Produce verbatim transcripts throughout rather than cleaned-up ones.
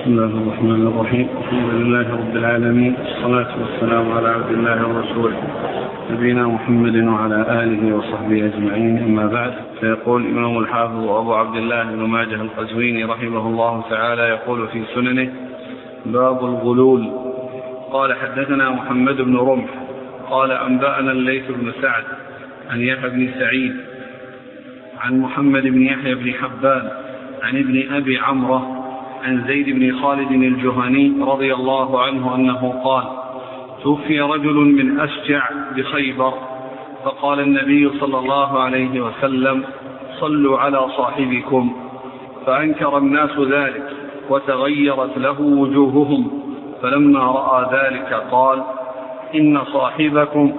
بسم الله الرحمن الرحيم. الحمد لله رب العالمين، والصلاة والسلام على عبد الله ورسوله نبينا محمد وعلى آله وصحبه أجمعين، أما بعد. فيقول الإمام الحافظ أبو عبد الله بن ماجه القزويني رحمه الله تعالى يقول في سننه: باب الغلول. قال: حدثنا محمد بن رمح قال: أنبأنا الليث بن سعد عن يحيى بن سعيد عن محمد بن يحيى بن حبان عن ابن أبي عمرو عن زيد بن خالد الجهني رضي الله عنه أنه قال: توفي رجل من أشجع بخيبر، فقال النبي صلى الله عليه وسلم: صلوا على صاحبكم. فأنكر الناس ذلك وتغيرت له وجوههم، فلما رأى ذلك قال: إن صاحبكم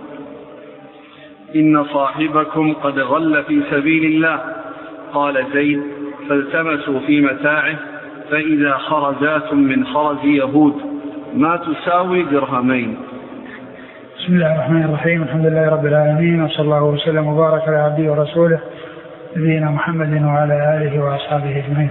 إن صاحبكم قد غل في سبيل الله. قال زيد: فالتمسوا في متاعه فإذا خرزات من خرز يهود ما تساوي درهمين. بسم الله الرحمن الرحيم. الحمد لله رب العالمين، وصلى الله وسلم وبارك على عبده ورسوله نبينا محمد وعلى آله وأصحابه أجمعين.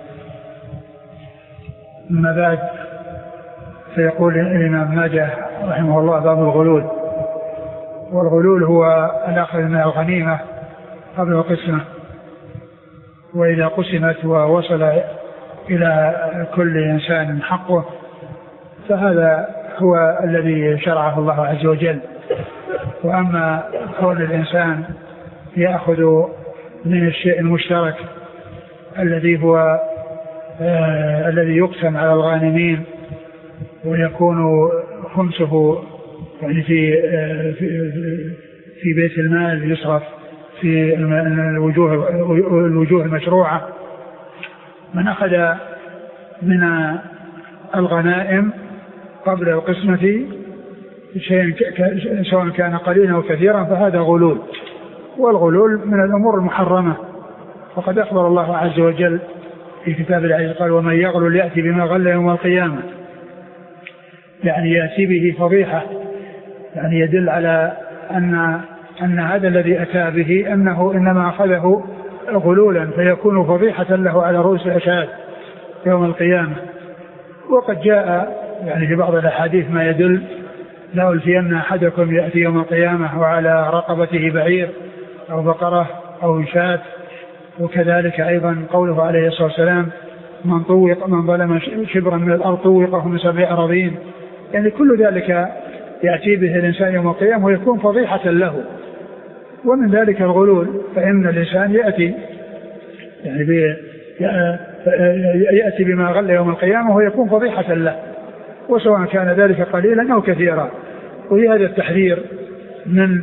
أما بعد، فيقول الإمام ماجه رحمه الله: باب الغلول. والغلول هو الأخذ من الغنيمة قبل القسمة، وإذا قسمت ووصل إلى كل إنسان حقه فهذا هو الذي شرعه الله عز وجل. وأما كون الإنسان يأخذ من الشيء المشترك الذي هو آه الذي يقسم على الغانمين ويكون خمسه يعني في, آه في في بيت المال يصرف في الوجوه الوجوه المشروعة، من أخذ من الغنائم قبل القسمة شيء سواء كان قليلا أو كثيرا فهذا غلول. والغلول من الأمور المحرمة، فقد أخبر الله عز وجل في كتاب العزيز قال: ومن يغلل يأتي بما غل يوم القيامة، يعني يأتي به فضيحة، يعني يدل على أن أن هذا الذي أتى به أنه إنما أخذه غلولا فيكون فضيحة له على رؤوس الأشهاد يوم القيامة. وقد جاء يعني في بعض الأحاديث ما يدل: لا ألفين أحدكم يأتي يوم القيامة وعلى رقبته بعير أو بقرة أو شاة. وكذلك أيضا قوله عليه الصلاة والسلام: من طوق من ظلم شبرا من الأرض طوقه من سبع أراضين. يعني كل ذلك يأتي به الإنسان يوم القيامة ويكون فضيحة له. ومن ذلك الغلول، فإن الإنسان يأتي يعني بي يأتي بما غل يوم القيامة ويكون فضيحة له، وسواء كان ذلك قليلا أو كثيرا. وهذا التحذير من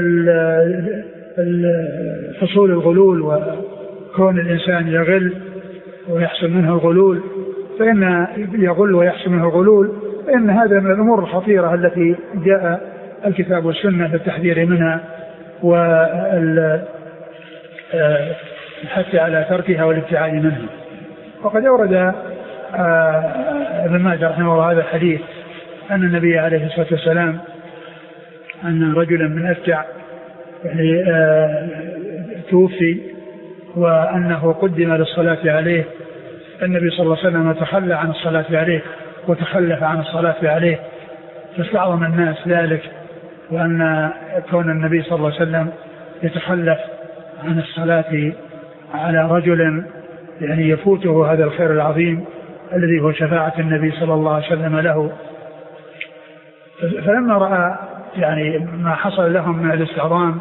حصول الغلول وكون الإنسان يغل ويحصل منه الغلول، فإن يغل ويحصل منه الغلول فإن هذا من الأمور الخطيرة التي جاء الكتاب والسنة للتحذير منها والحث على تركها والابتعاد منها. وقد أورد ابن ماجه رحمه الله هذا الحديث أن النبي عليه الصلاة والسلام أن رجلا من أشجع يعني توفي وأنه قدم للصلاة عليه، النبي صلى الله عليه وسلم تخلى عن الصلاة عليه وتخلف عن الصلاة عليه، فاستعظم الناس ذلك، وأن كون النبي صلى الله عليه وسلم يتخلف عن الصلاة على رجل يعني يفوته هذا الخير العظيم الذي هو شفاعة النبي صلى الله عليه وسلم له. فلما رأى يعني ما حصل لهم من الاستعظام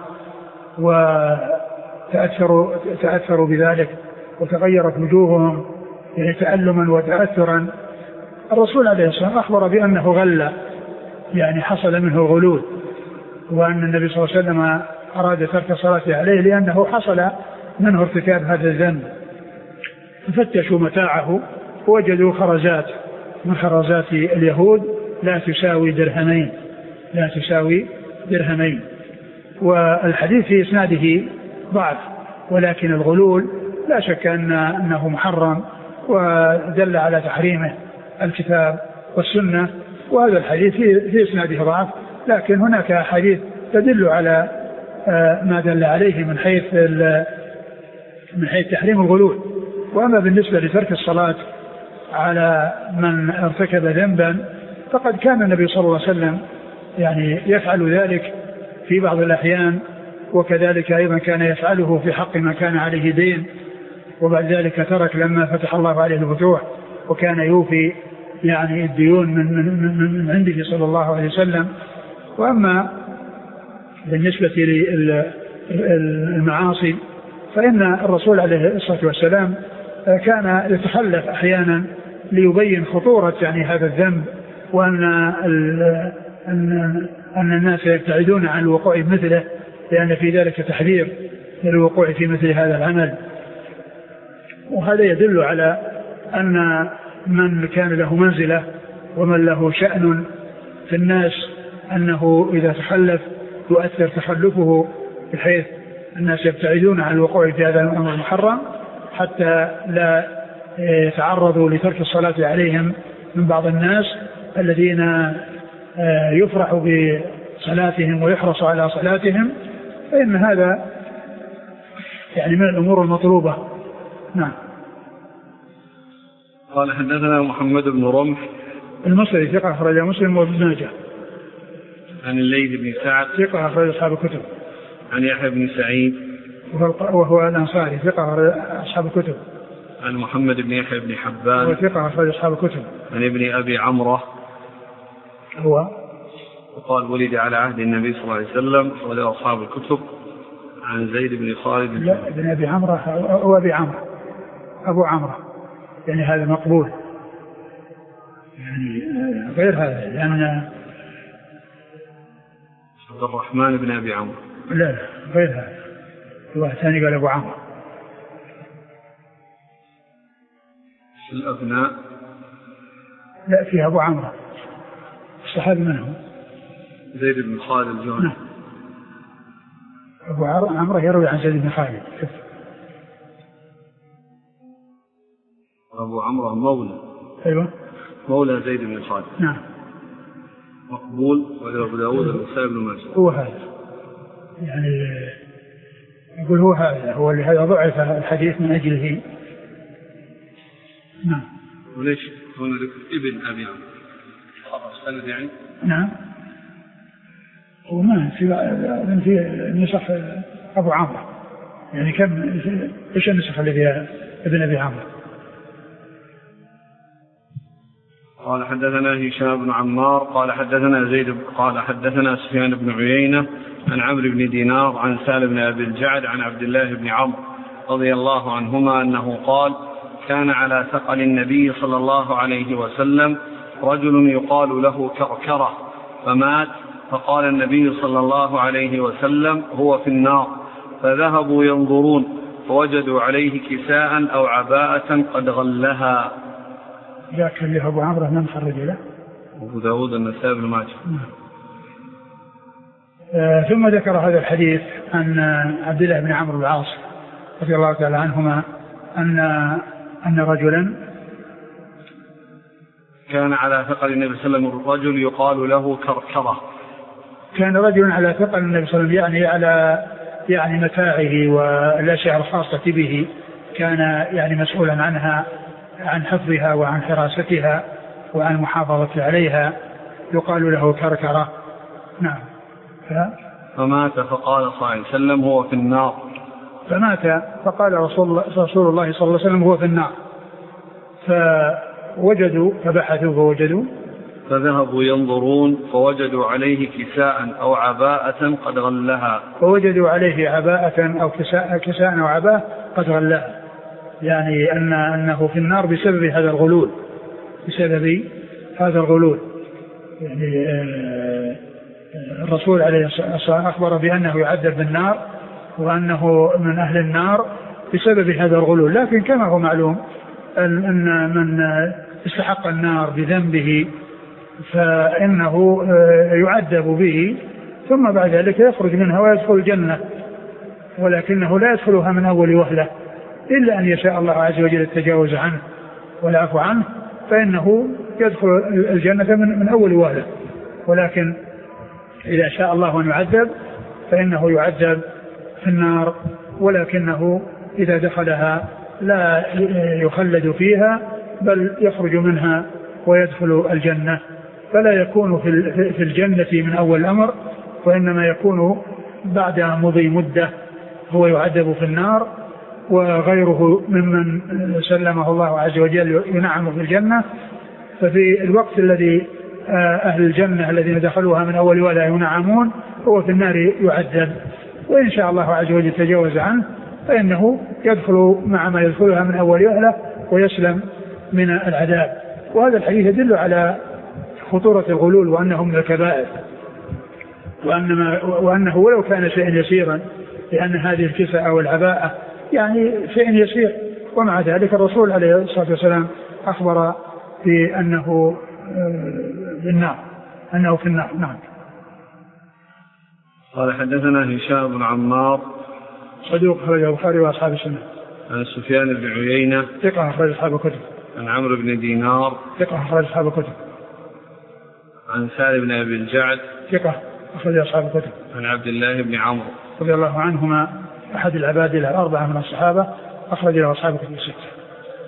وتأثروا تأثروا بذلك وتغيرت وجوههم يعني تألما وتأثرا، الرسول عليه الصلاة والسلام أخبر بأنه غل، يعني حصل منه غلول، وأن النبي صلى الله عليه وسلم أراد ترك الصلاة عليه لأنه حصل منه ارتكاب هذا الذنب. ففتشوا متاعه ووجدوا خرزات من خرزات اليهود لا تساوي درهمين لا تساوي درهمين. والحديث في إسناده ضعف، ولكن الغلول لا شك أن أنه محرم ودل على تحريمه الكتاب والسنة. وهذا الحديث في إسناده ضعف، لكن هناك حديث تدل على ما دل عليه من حيث من حيث تحريم الغلول. وأما بالنسبة لترك الصلاة على من ارتكب ذنبا فقد كان النبي صلى الله عليه وسلم يعني يفعل ذلك في بعض الأحيان، وكذلك أيضا كان يفعله في حق من كان عليه دين، وبعد ذلك ترك لما فتح الله عليه الفتوح وكان يوفي يعني الديون من, من, من عنده صلى الله عليه وسلم. وأما بالنسبة للمعاصي فإن الرسول عليه الصلاة والسلام كان يتخلف أحيانا ليبين خطورة يعني هذا الذنب، وأن أن أن الناس يبتعدون عن الوقوع مثله، لأن في ذلك تحذير للوقوع في مثل هذا العمل. وهذا يدل على أن من كان له منزلة ومن له شأن في الناس أنه إذا تخلف يؤثر تخلفه بحيث الناس يبتعدون عن الوقوع في هذا الأمر المحرم حتى لا يتعرضوا لترك الصلاة عليهم من بعض الناس الذين يفرح بصلاتهم ويحرص على صلاتهم، فإن هذا يعني من الأمور المطلوبة. نعم. قال حدثنا محمد بن رمح المصري ثقة أخرج مسلم وابن ماجه. عن الليث بن سعد ثقة أخرج أصحاب الكتب. عن يحيى بن سعيد وهو الأنصاري ثقة أخرج أصحاب الكتب. عن محمد بن يحيى بن حبان وثقة أخرج أصحاب الكتب. عن ابن أبي عمرة هو وقال ولد على عهد النبي صلى الله عليه وسلم وله أصحاب الكتب. عن زيد بن خالد لا ابن أبي عمرة هو أبي عمرو أبو عمرو، يعني هذا مقبول، يعني غير هذا لأن عبد الرحمن بن أبي عمرو لا لا غير هذا، واحد ثاني قال أبو عمرو. الأبناء لا فيها أبو عمرو. الصحابي من هو؟ زيد بن خالد الجهني. نعم. أبو عمرو يروي عن زيد بن خالد. أبو عمرو مولى. أيوة مولى زيد بن خالد. نعم. مقبول وله أبو داود والنسائي بن ماجه. هو هذا يعني يقول هو هذا هو اللي هذا ضعف الحديث من أجله. نعم. وليش هنا ذكر ابن أبي عمرو خطأ سند يعني؟ نعم. وما في في نسخ أبو عمرو، يعني كم إيش النسخ اللي فيها ابن أبي عمرو؟ قال حدثنا هشام بن عمار قال حدثنا زيد قال حدثنا سفيان بن عيينة عن عمرو بن دينار عن سالم بن أبي الجعد عن عبد الله بن عمرو رضي الله عنهما أنه قال كان على ثقل النبي صلى الله عليه وسلم رجل يقال له كركرة فمات، فقال النبي صلى الله عليه وسلم هو في النار، فذهبوا ينظرون فوجدوا عليه كساء أو عباءة قد غلها. ذاك اللي أبو عمرو من خرج له؟ أبو داود النسائي بن ماجه. آه ثم ذكر هذا الحديث عن عبد الله بن عمرو بن العاص رضي الله تعالى عنهما أن أن رجلا كان على ثقل النبي صلى الله عليه وسلم رجل يقال له كركرة. كان رجل على ثقل النبي صلى الله عليه وسلم يعني على يعني متاعه والأشياء الخاصة به، كان يعني مسؤولا عنها عن حفظها وعن حراستها وعن المحافظة عليها، يقال له كركرة. نعم. ف... فمات فقال صلى الله عليه وسلم هو في النار. فمات فقال رسول الله, رسول الله صلى الله عليه وسلم هو في النار، فوجدوا فبحثوا فوجدوا فذهبوا ينظرون فوجدوا عليه كساء أو عباءة قد غلها. فوجدوا عليه عباءة أو كساء, كساء أو عباءة قد غلها، يعني أن أنه في النار بسبب هذا الغلول، بسبب هذا الغلول. يعني الرسول عليه الصلاة والسلام أخبر بأنه يعذب بالنار وأنه من أهل النار بسبب هذا الغلول، لكن كما هو معلوم أن من استحق النار بذنبه فإنه يعذب به ثم بعد ذلك يخرج منها ويدخل الجنة، ولكنه لا يدخلها من أول وهلة إلا أن يشاء الله عز وجل التجاوز عنه والعفو عنه، فإنه يدخل الجنة من, من أول وهلة. ولكن إذا شاء الله أن يعذب فإنه يعذب في النار، ولكنه إذا دخلها لا يخلد فيها بل يخرج منها ويدخل الجنة، فلا يكون في الجنة من أول الأمر، وإنما يكون بعد مضي مدة هو يعذب في النار، وغيره ممن سلمه الله عز وجل ينعم في الجنة. ففي الوقت الذي أهل الجنة الذين دخلوها من أول ولا ينعمون هو في النار يعذب، وإن شاء الله عز وجل تجاوز عنه فإنه يدخل مع ما يدخلها من أول وهلة ويسلم من العذاب. وهذا الحديث يدل على خطورة الغلول وأنه من الكبائر، وأنما وأنه ولو كان شيئا يسيرا، لأن هذه الكساء والعباءة يعني شيء يسير، ومع ذلك الرسول عليه الصلاة والسلام أخبر بأنه بالنار، أنه في النار. نعم. قال حدثنا هشام بن عمار صدوق أخرج البخاري وأصحاب السنة. عن سفيان بن عيينة ثقة أخرج أصحاب الكتب. عن عمرو بن دينار ثقة أخرج أصحاب الكتب. عن سالم بن أبي الجعد ثقة أخرج أصحاب الكتب. عن عبد الله بن عمرو رضي الله عنهما أحد العباد الأربعة من الصحابة، أخرج له أصحاب الكتب الستة.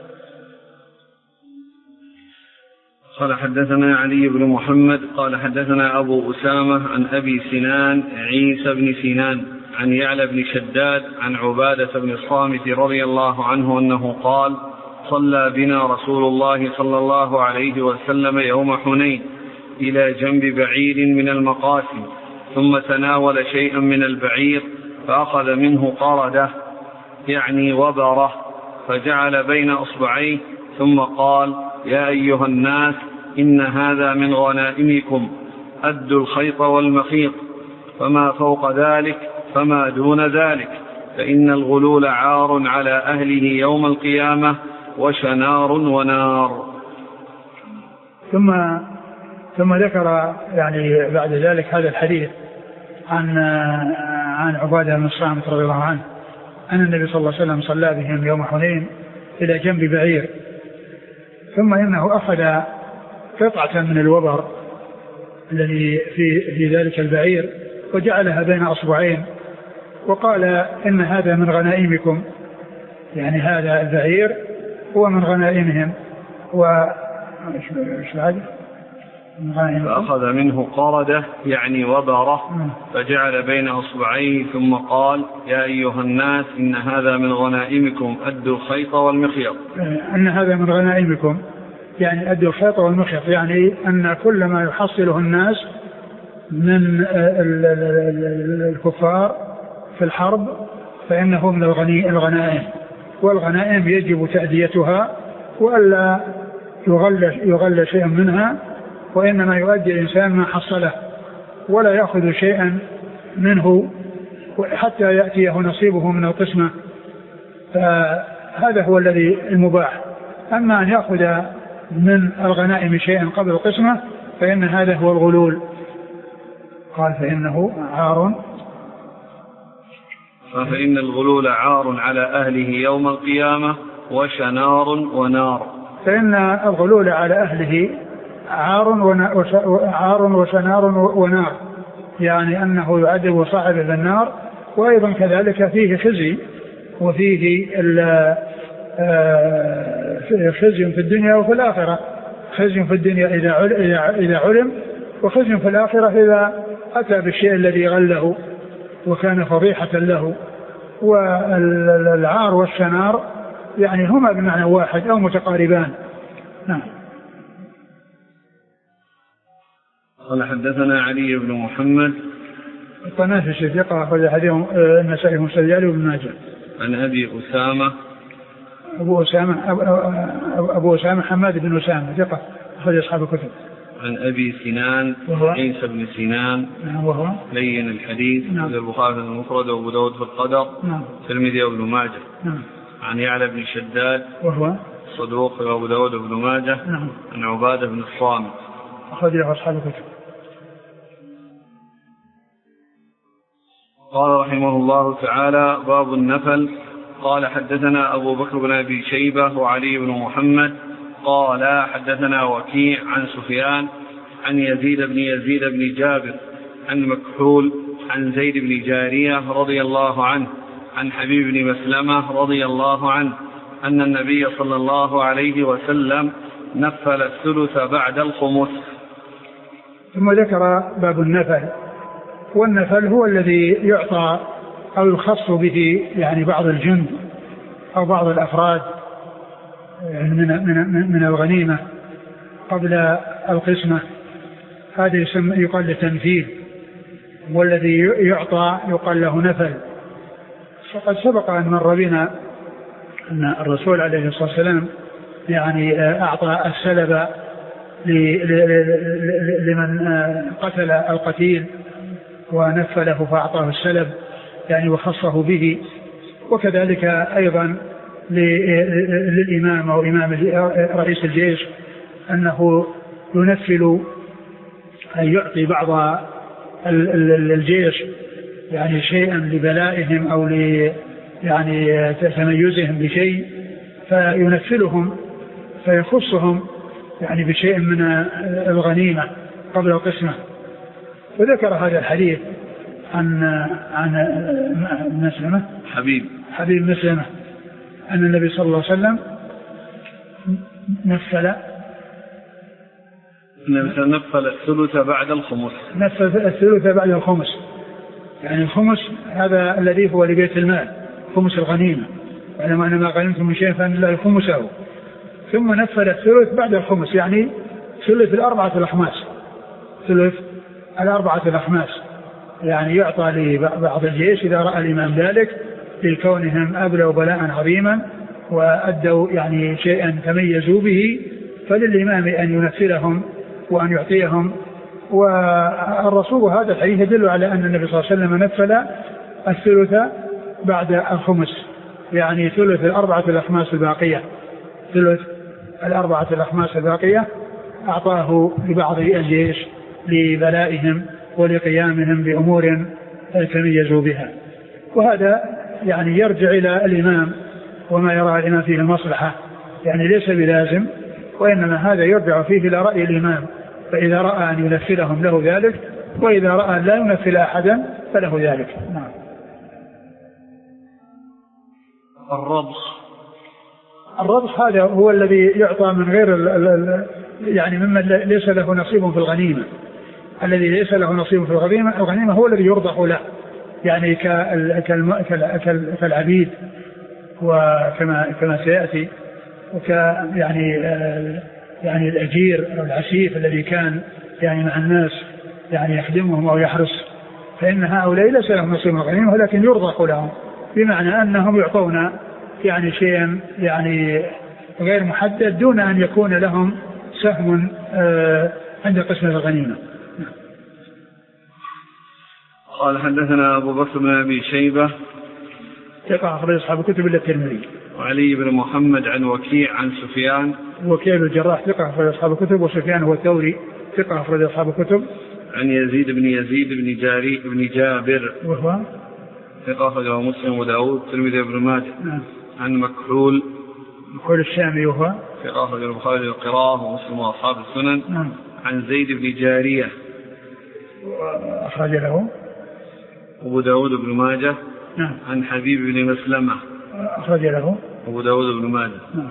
قال حدثنا علي بن محمد قال حدثنا أبو أسامة عن أبي سنان عيسى بن سنان عن يعلى بن شداد عن عبادة بن الصامت رضي الله عنه أنه قال: صلى بنا رسول الله صلى الله عليه وسلم يوم حنين إلى جنب بعير من المقاسم، ثم تناول شيئا من البعير فأخذ منه قردة يعني وبره، فجعل بين أصبعيه ثم قال: يا أيها الناس إن هذا من غنائمكم، أدوا الخيط والمخيط، فما فوق ذلك فما دون ذلك، فإن الغلول عار على أهله يوم القيامة وشنار ونار. ثم ثم ذكر يعني بعد ذلك هذا الحديث عن عن عبادة بن الصامت رضي الله عنه أن النبي صلى الله عليه وسلم صلى بهم يوم حنين إلى جنب بعير، ثم إنه أخذ قطعة من الوبر الذي في في ذلك البعير وجعلها بين أصبعين وقال: إن هذا من غنائمكم، يعني هذا البعير هو من غنائمهم. و فأخذ منه قردة يعني وبره فجعل بين أصبعيه ثم قال: يا أيها الناس إن هذا من غنائمكم، أدوا الخيط والمخيط. أن هذا من غنائمكم يعني أدوا الخيط والمخيط، يعني أن كل ما يحصله الناس من الكفار في الحرب فإنه من الغنائم، والغنائم يجب تأديتها وألا يغل, يغل شيئا منها، وإنما يؤدي الإنسان ما حصله ولا يأخذ شيئا منه حتى يأتيه نصيبه من القسمة، فهذا هو الذي المباح. أما أن يأخذ من الغنائم شيئا قبل القسمة فإن هذا هو الغلول. قال: فإنه عار فإن الغلول عار على أهله يوم القيامة وشنار ونار. فإن الغلول على أهله عار عار وشنار ونار، يعني أنه يعذب صاحبه بالنار، وأيضا كذلك فيه خزي، وفيه خزي في الدنيا وفي الآخرة. خزي في الدنيا إذا علم، وخزي في الآخرة إذا أتى بالشيء الذي غله وكان فضيحة له. والعار والشنار يعني هما بمعنى واحد أو متقاربان. نعم. قال حدثنا علي بن محمد الطنافسي ثقة أخرج حديث النسائي والسجالي وابن ماجه. عن أبي أسامة أبو أسامة أبو أسامة حماد بن أسامة ثقة أخرج أصحاب الكتب. عن أبي سنان عيسى بن سنان وهو لين الحديث. نعم. البخاري في المفرد وأبو داود في القدر. نعم. الترمذي وابن ماجه. نعم. عن يعلى بن شداد وهو صدوق وأبو داود وابن ماجه. نعم. عن عبادة بن الصامت أخرج له أصحاب الكتب. قال رحمه الله تعالى: باب النفل. قال حدثنا أبو بكر بن أبي شيبة وعلي بن محمد قال حدثنا وكيع عن سفيان عن يزيد بن يزيد بن جابر عن مكحول عن زيد بن جارية رضي الله عنه عن حبيب بن مسلمة رضي الله عنه أن النبي صلى الله عليه وسلم نفل الثلث بعد الخمس. ثم ذكر باب النفل، والنفل هو الذي يعطى أو يخص به يعني بعض الجند أو بعض الأفراد من من من الغنيمة قبل القسمة، هذا يسمى يقال له تنفيذ، والذي يعطى يقال له نفل. فقد سبق أن مر بنا أن الرسول عليه الصلاة والسلام يعني أعطى السلب لمن قتل القتيل ونفله فأعطاه السلب يعني وخصه به، وكذلك أيضا للإمام أو إمام رئيس الجيش أنه ينفل أن يعطي بعض الجيش يعني شيئا لبلائهم أو ل يعني تميزهم بشيء، فينفلهم فيخصهم يعني بشيء من الغنيمة قبل القسمة. وذكر هذا الحديث عن عن مسلمة حبيب حبيب مسلمة أن النبي صلى الله عليه وسلم نفل نفل الثلث بعد الخمس نفل الثلث بعد الخمس، يعني الخمس هذا الذي هو لبيت المال، خمس الغنيمة، وعلم أن ما غنمتم من شيء فإن الله خمسه، ثم نفل الثلث بعد الخمس، يعني ثلث الأربعة الأخماس، ثلث الأربعة الأخماس يعني يعطى لبعض الجيش إذا رأى الإمام ذلك لكونهم أبلوا بلاء عظيما وأدوا يعني شيئا تميزوا به، فللإمام أن ينفلهم وأن يعطيهم. والرسول هذا الحديث يدل على أن النبي صلى الله عليه وسلم نفل الثلث بعد الخمس، يعني ثلث الأربعة الأخماس الباقية، ثلث الأربعة الأخماس الباقية أعطاه لبعض الجيش لبلائهم ولقيامهم بأمور تميزوا بها. وهذا يعني يرجع إلى الإمام وما يرى الإمام فيه المصلحة، يعني ليس بلازم، وإنما هذا يرجع فيه إلى رأي الإمام، فإذا رأى أن ينفلهم له ذلك، وإذا رأى أن لا ينفل أحدا فله ذلك. نعم. الرضخ الرضخ هذا هو الذي يعطى من غير ال ال يعني ممن ليس له نصيب في الغنيمة، الذي ليس له نصيب في الغنيمة الغنيمة هو الذي يرضخ له، يعني كالعبيد وكما كما سيأتي، وك يعني يعني الأجير أو العسيف الذي كان يعني مع الناس يعني يخدمهم أو يحرس، فإن هؤلاء ليس لهم نصيب من الغنيمة ولكن يرضخ لهم، بمعنى أنهم يعطون يعني شيئا يعني غير محدد دون أن يكون لهم سهم عند قسمة الغنيمة. قال حدثنا أبو بكر بن أبي شيبة ثقة أخرج أصحاب الكتب إلا الترمذي، وعلي بن محمد عن وكيع عن سفيان وكيع الجراح ثقة أخرج أصحاب الكتب، وسفيان هو الثوري ثقة أخرج أصحاب الكتب، عن يزيد بن يزيد بن جاري بن جابر وهو ثقة أخرجه مسلم وداود الترمذي بن ماجه. نعم. عن مكحول مكحول الشامي وهو ثقة أخرجه البخاري القراءة ومسلم وأصحاب السنن. نعم. عن زيد بن جارية أخرج له أبو داود بن ماجه. نعم. عن حبيب بن مسلمة أخرج له أبو داود بن ماجه. نعم.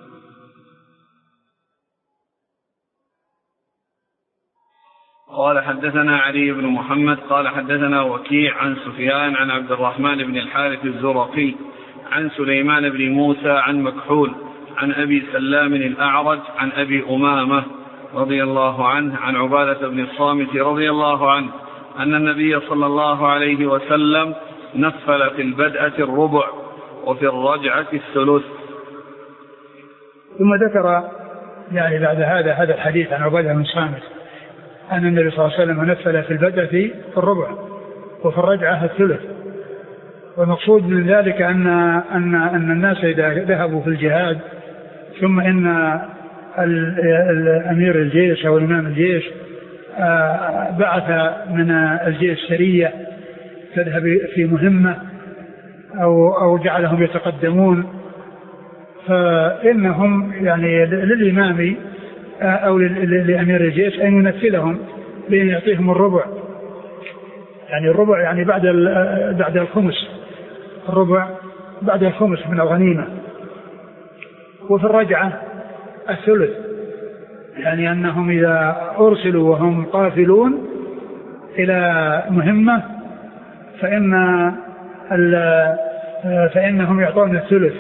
قال حدثنا علي بن محمد قال حدثنا وكيع عن سفيان عن عبد الرحمن بن الحارث الزرقي عن سليمان بن موسى عن مكحول عن أبي سلام الأعرج عن أبي أمامة رضي الله عنه عن عبادة بن الصامت رضي الله عنه أن النبي صلى الله عليه وسلم نفل في البدءة الربع وفي الرجعة الثلث. ثم ذكر يعني بعد هذا هذا الحديث عن عبادة بن الصامت أن النبي صلى الله عليه وسلم نفل في البدءة في الربع وفي الرجعة الثلث. والمقصود من ذلك أن أن أن الناس إذا ذهبوا في الجهاد ثم إن الأمير الجيش أو إمام الجيش بعث من الجيش سرية تذهب في مهمة أو أو جعلهم يتقدمون، فإنهم يعني للإمام أو لأمير الجيش أن ينفلهم بأن يعطيهم الربع، يعني الربع يعني بعد بعد الخمس، الربع بعد الخمس من الغنيمة، وفي الرجعة الثلث، يعني أنهم إذا أرسلوا وهم قافلون إلى مهمة فإن فإنهم يعطون الثلث.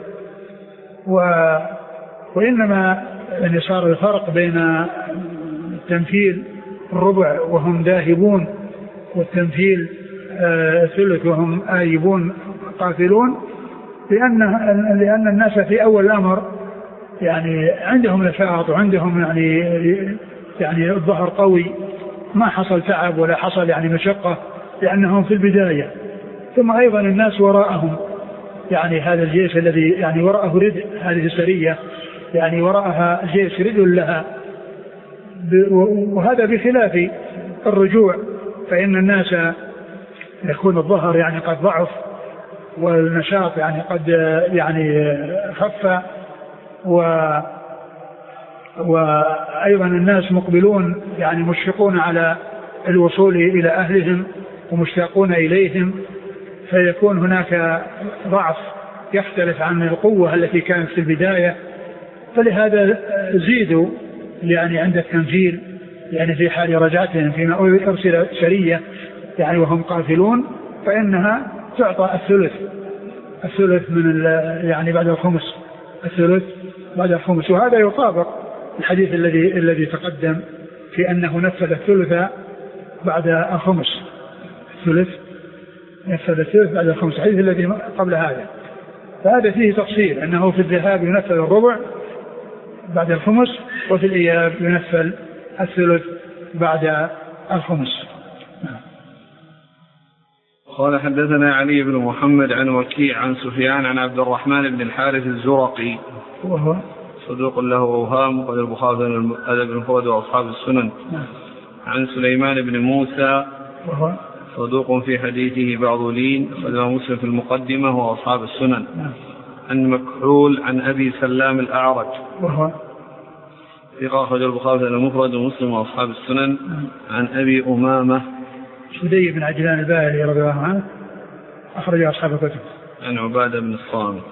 وإنما يعني صار الفرق بين التمثيل الربع وهم ذاهبون والتمثيل الثلث وهم آيبون قافلون، لأن لأن الناس في أول الأمر يعني عندهم نشاط وعندهم يعني يعني الظهر قوي، ما حصل تعب ولا حصل يعني مشقة لأنهم في البداية. ثم أيضا الناس وراءهم يعني هذا الجيش الذي يعني وراءه ردء، هذه السرية يعني وراءها جيش ردء لها، وهذا بخلاف الرجوع فإن الناس يكون الظهر يعني قد ضعف والنشاط يعني قد يعني خف، و وأيضا الناس مقبلون يعني مشفقون على الوصول إلى أهلهم ومشتاقون إليهم، فيكون هناك ضعف يختلف عن القوة التي كانت في البداية. فلهذا زيدوا يعني عند التنفيذ يعني في حال رجعتهم فيما أرسل سرية يعني وهم قافلون فإنها تعطى الثلث الثلث من يعني بعد الخمس الثلث بعد الخمس. وهذا يطابق الحديث الذي الذي تقدم في أنه نفذ الثلث بعد الخمس الثلث نفذ الثلث بعد الخمس، الحديث الذي قبل هذا. فهذا فيه تفصيل أنه في الذهاب ينفذ الربع بعد الخمس وفي الإياب ينفذ الثلث بعد الخمس. قال حدثنا علي بن محمد عن وكيع عن سفيان عن عبد الرحمن بن الحارث الزرقي وهو صدوق له أوهام وقد البخاري الأدب المفرد وأصحاب السنن. عن سليمان بن موسى وهو صدوق في حديثه بعض لين أخرجه مسلم في المقدمة وأصحاب السنن. عن مكحول عن أبي سلام الأعرج وهو ثقة أخرجه البخاري المفرد ومسلم وأصحاب السنن. عن أبي أمامة سدي بن عجلان الباهلي رضي الله عنه أخرج أصحاب الكتب. عن عبادة بن الصامت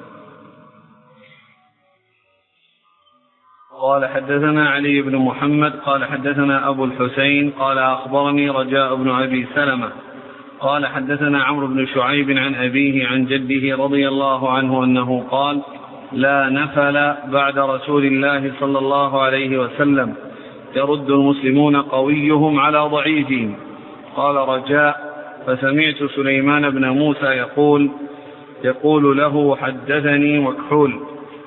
قال حدثنا علي بن محمد قال حدثنا أبو الحسين قال أخبرني رجاء بن أبي سلمة قال حدثنا عمرو بن شعيب عن أبيه عن جده رضي الله عنه أنه قال لا نفل بعد رسول الله صلى الله عليه وسلم يرد المسلمون قويهم على ضعيفهم. قال رجاء فسمعت سليمان بن موسى يقول يقول له حدثني مكحول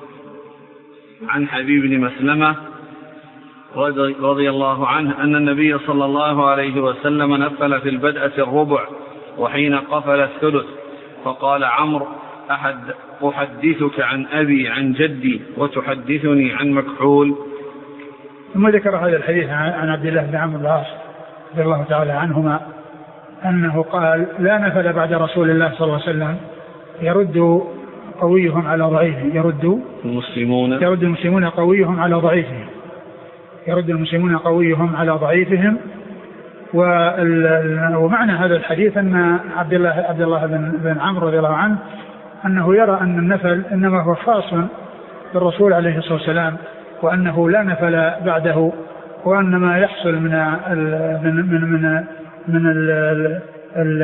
عن حبيب بن مسلمة رضي الله عنه أن النبي صلى الله عليه وسلم نفل في البدءة الربع وحين قفل الثلث. فقال عمرو أحد أحدثك عن أبي عن جدي وتحدثني عن مكحول. ثم ذكر هذا الحديث عن عبد الله بن عمرو بن العاص رضي الله تعالى عنهما أنه قال لا نفل بعد رسول الله صلى الله عليه وسلم يرد قويهم على ضعيفهم يرد المسلمون يرد المسلمون قويهم على ضعيفهم يرد المسلمون قويهم على ضعيفهم. ومعنى هذا الحديث أن عبد الله عبد الله بن عمرو رضي الله عنه أنه يرى أن النفل إنما هو خاص بالرسول عليه الصلاة والسلام وأنه لا نفل بعده، وأن ما يحصل من من من من, من ال ال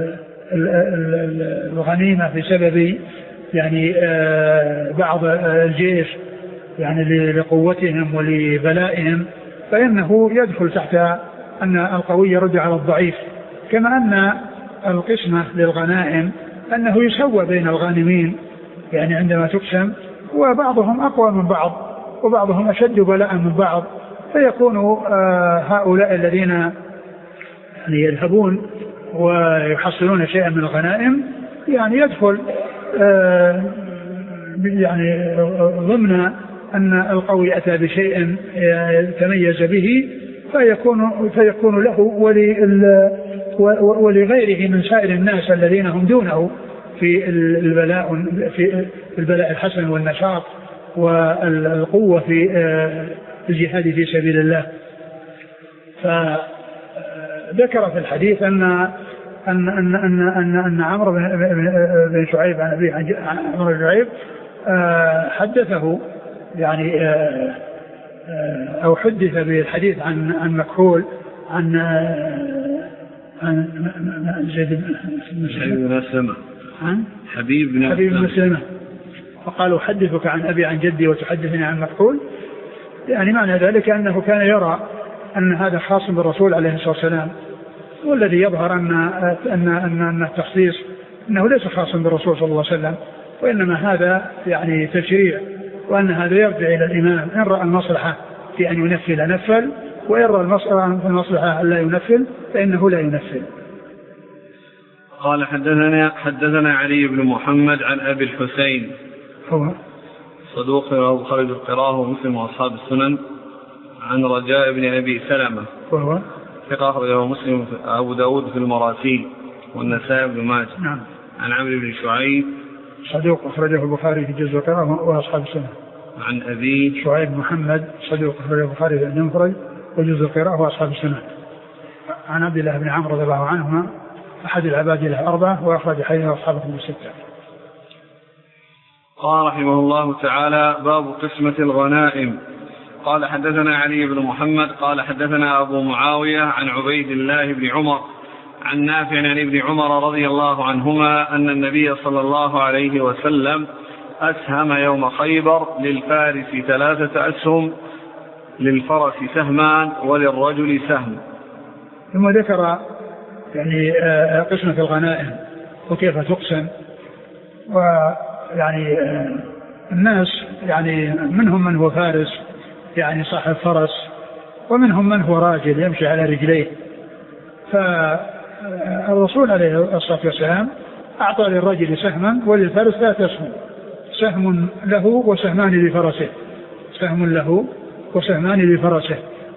ال الغنيمة في سبب يعني بعض الجيش يعني لقوتهم ولبلائهم فإنه يدخل تحت أن القوي يرد على الضعيف، كما أن القسمة للغنائم أنه يسوى بين الغانمين يعني عندما تقسم، وبعضهم أقوى من بعض وبعضهم أشد بلاء من بعض، فيكون هؤلاء الذين يعني يذهبون ويحصلون شيئا من الغنائم يعني يدخل يعني ضمن أن القوي أتى بشيء تميز به فيكون, فيكون له ولغيره من سائر الناس الذين هم دونه في البلاء في البلاء الحسن والنشاط والقوة في الجهاد في سبيل الله. فذكر في الحديث أن أن أن أن أن, أن عمرو بن شعيب عن أبيه عن عمرو بن شعيب حدثه يعني أو حدث بالحديث عن عن مكحول عن عن زيد بن مسلمة عن حبيب بن حبيب بن مسلمة، فقالوا حدثك عن أبي عن جدي وتحدثني عن مكحول، يعني معنى ذلك أنه كان يرى أن هذا خاص بالرسول عليه الصلاة والسلام، والذي يظهر أن أن أن أن التخصيص أنه ليس خاصا بالرسول صلى الله عليه وسلم، وإنما هذا يعني تشريع، وأن هذا يرجع إلى الإمام إن رأى المصلحة في أن ينفل نفل، وإن رأى المصلحة أن لا ينفل فإنه لا ينفل. قال حدثنا حدثنا علي بن محمد عن أبي الحسين هو صدوق رواه البخاري في القراءة ومسلم وأصحاب السنن، عن رجاء بن أبي سلمة وهو ثقة أخرجه مسلم أبو داود في المراسيل والنسائي بن ماجه. نعم. عن عمرو بن شعيب صدوق أخرجه البخاري في جزء القراءة وأصحاب السنن. عن أبي شعيب محمد صدوق أخرجه البخاري في المفرد وجزء القراءة وأصحاب السنن. عن عبد الله بن عمرو رضي الله عنهما أحد العباد الأربعة وأخرج حديثه أصحاب الكتب الستة. قال رحمه الله تعالى: باب قسمة الغنائم. قال حدثنا علي بن محمد قال حدثنا أبو معاوية عن عبيد الله بن عمر عن نافع عن ابن عمر رضي الله عنهما أن النبي صلى الله عليه وسلم أسهم يوم خيبر للفارس ثلاثة أسهم، للفرس سهمان وللرجل سهم. ثم ذكر يعني قسمة الغنائم وكيف تقسم، ويعني الناس يعني منهم من هو فارس يعني صاحب فرس، ومنهم من هو راجل يمشي على رجليه. فالرسول عليه الصلاة والسلام أعطى للرجل سهما وللفارس ثلاثة أسهم، سهم له وسهمان لفرسه، سهم له وسهمان لفرسه.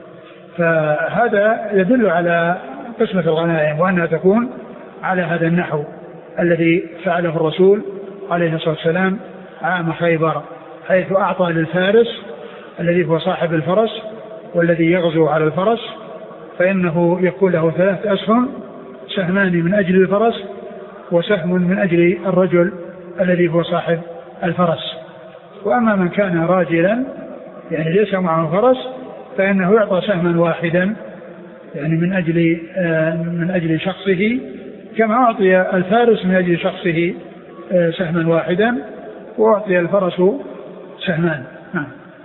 فهذا يدل على قسمة الغنائم وأنها تكون على هذا النحو الذي فعله الرسول عليه الصلاة والسلام عام خيبر، حيث أعطى للفارس الذي هو صاحب الفرس والذي يغزو على الفرس فإنه يكون له ثلاث أسهم، سهمان من أجل الفرس وسهم من أجل الرجل الذي هو صاحب الفرس. وأما من كان راجلا يعني ليس معه فرس فإنه يعطى سهما واحدا يعني من أجل من أجل شخصه، كما أعطي الفارس من أجل شخصه سهما واحدا وأعطي الفرس سهمان. نعم.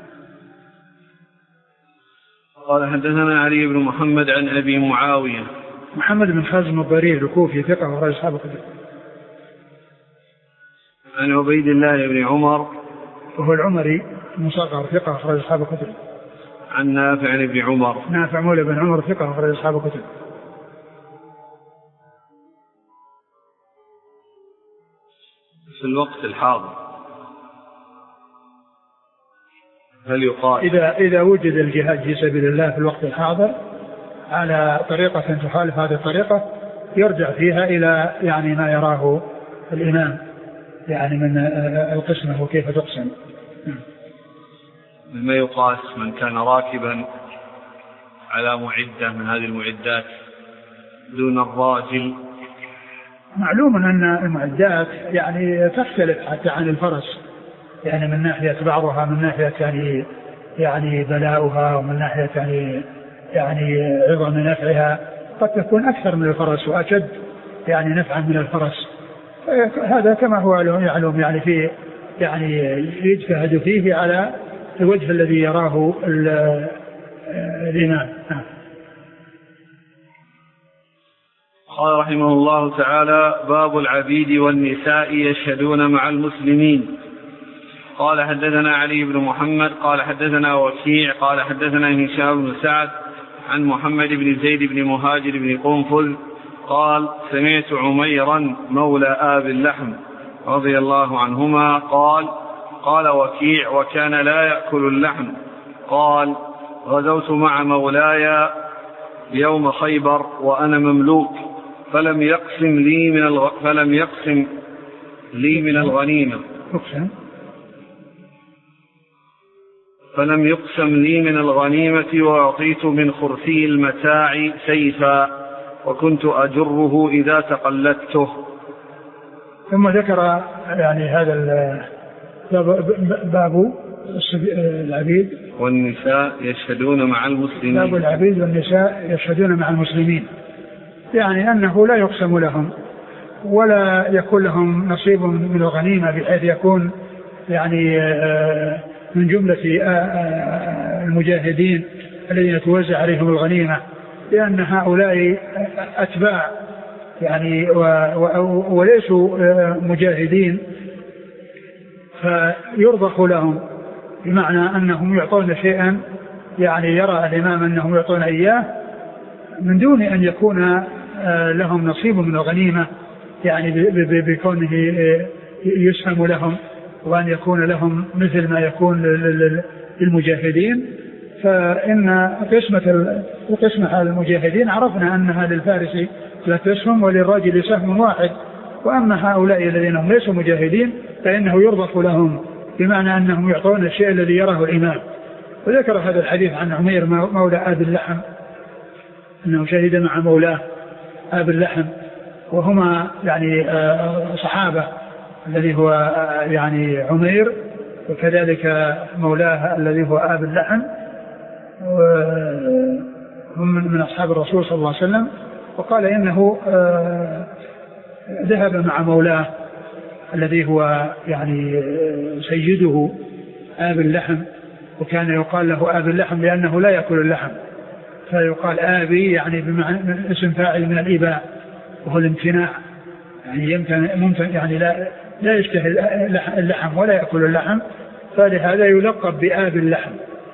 قال حدثنا علي بن محمد عن أبي معاوية محمد بن خازم الضرير الكوفي ثقة وأخرج أصحاب الكتب. عن عبيد الله بن عمر وهو العمري مصغر ثقة أخرج أصحاب الكتب. عن نافع عن ابن عمر نافع مولى بن عمر ثقة أخرج أصحاب الكتب. في الوقت الحاضر هل يقال إذا إذا وجد الجهاد في سبيل الله في الوقت الحاضر على طريقة تخالف هذه الطريقة يرجع فيها إلى يعني ما يراه الإمام يعني من القسمة وكيف تقسم. مما يقاس من كان راكبا على معدة من هذه المعدات دون الراجل. معلوم أن المعدات يعني تختلف حتى عن الفرس، يعني من ناحية بعضها من ناحية يعني يعني بلاؤها ومن ناحية يعني يعني عظم نفعها قد تكون أكثر من الفرس وأشد يعني نفعا من الفرس. هذا كما هو يعلم يعني في يعني يجتهد فيه على الوجه الذي يراه الإمام. قال رحمه الله تعالى: باب العبيد والنساء يشهدون مع المسلمين. قال حدثنا علي بن محمد قال حدثنا وكيع قال حدثنا هشام بن سعد عن محمد بن زيد بن مهاجر بن قنفذ قال: سمعت عميرا مولى آب اللحم رضي الله عنهما قال: قال وكيع وكان لا يأكل اللحم قال: غزوت مع مولاي يوم خيبر وأنا مملوك فلم يقسم لي من الغ... فلم يقسم لي من الغنيمة فلم يقسم لي من الغنيمة وأعطيت من خرفي المتاع سيفا وكنت أجره إذا تقلدته. ثم ذكر يعني هذا باب, باب العبيد والنساء يشهدون مع المسلمين. باب العبيد والنساء يشهدون مع المسلمين، يعني أنه لا يقسم لهم ولا يكون لهم نصيب من الغنيمة بحيث يكون يعني من جملة المجاهدين الذين توزع عليهم الغنيمة، لأن هؤلاء أتباع يعني وليسوا مجاهدين، فيرضخ لهم بمعنى أنهم يعطون شيئا يعني يرى الإمام أنهم يعطون إياه من دون أن يكون لهم نصيب من الغنيمة، يعني بكونه يسهم لهم وأن يكون لهم مثل ما يكون للمجاهدين. فإن قسمة القسمة المجاهدين عرفنا أنها للفارس لا تسهم وللراجل سهم واحد، وأما هؤلاء الذين هم ليسوا مجاهدين فإنه يرضخ لهم بمعنى أنهم يعطون الشيء الذي يراه الإمام. وذكر هذا الحديث عن عمير مولى آب اللحم أنه شهد مع مولاه آب اللحم، وهما يعني صحابة، الذي هو يعني عمير وكذلك مولاه الذي هو آب اللحم، هم من أصحاب الرسول صلى الله عليه وسلم. وقال إنه ذهب مع مولاه الذي هو يعني سيده آب اللحم، وكان يقال له آب اللحم لأنه لا يأكل اللحم، فيقال آبي يعني بمعنى اسم فاعل من الإباء وهو الامتناع، يعني يمكن ممكن يعني لا لا يشتهي اللحم ولا يأكل اللحم، فلهذا يلقب بآب اللحم.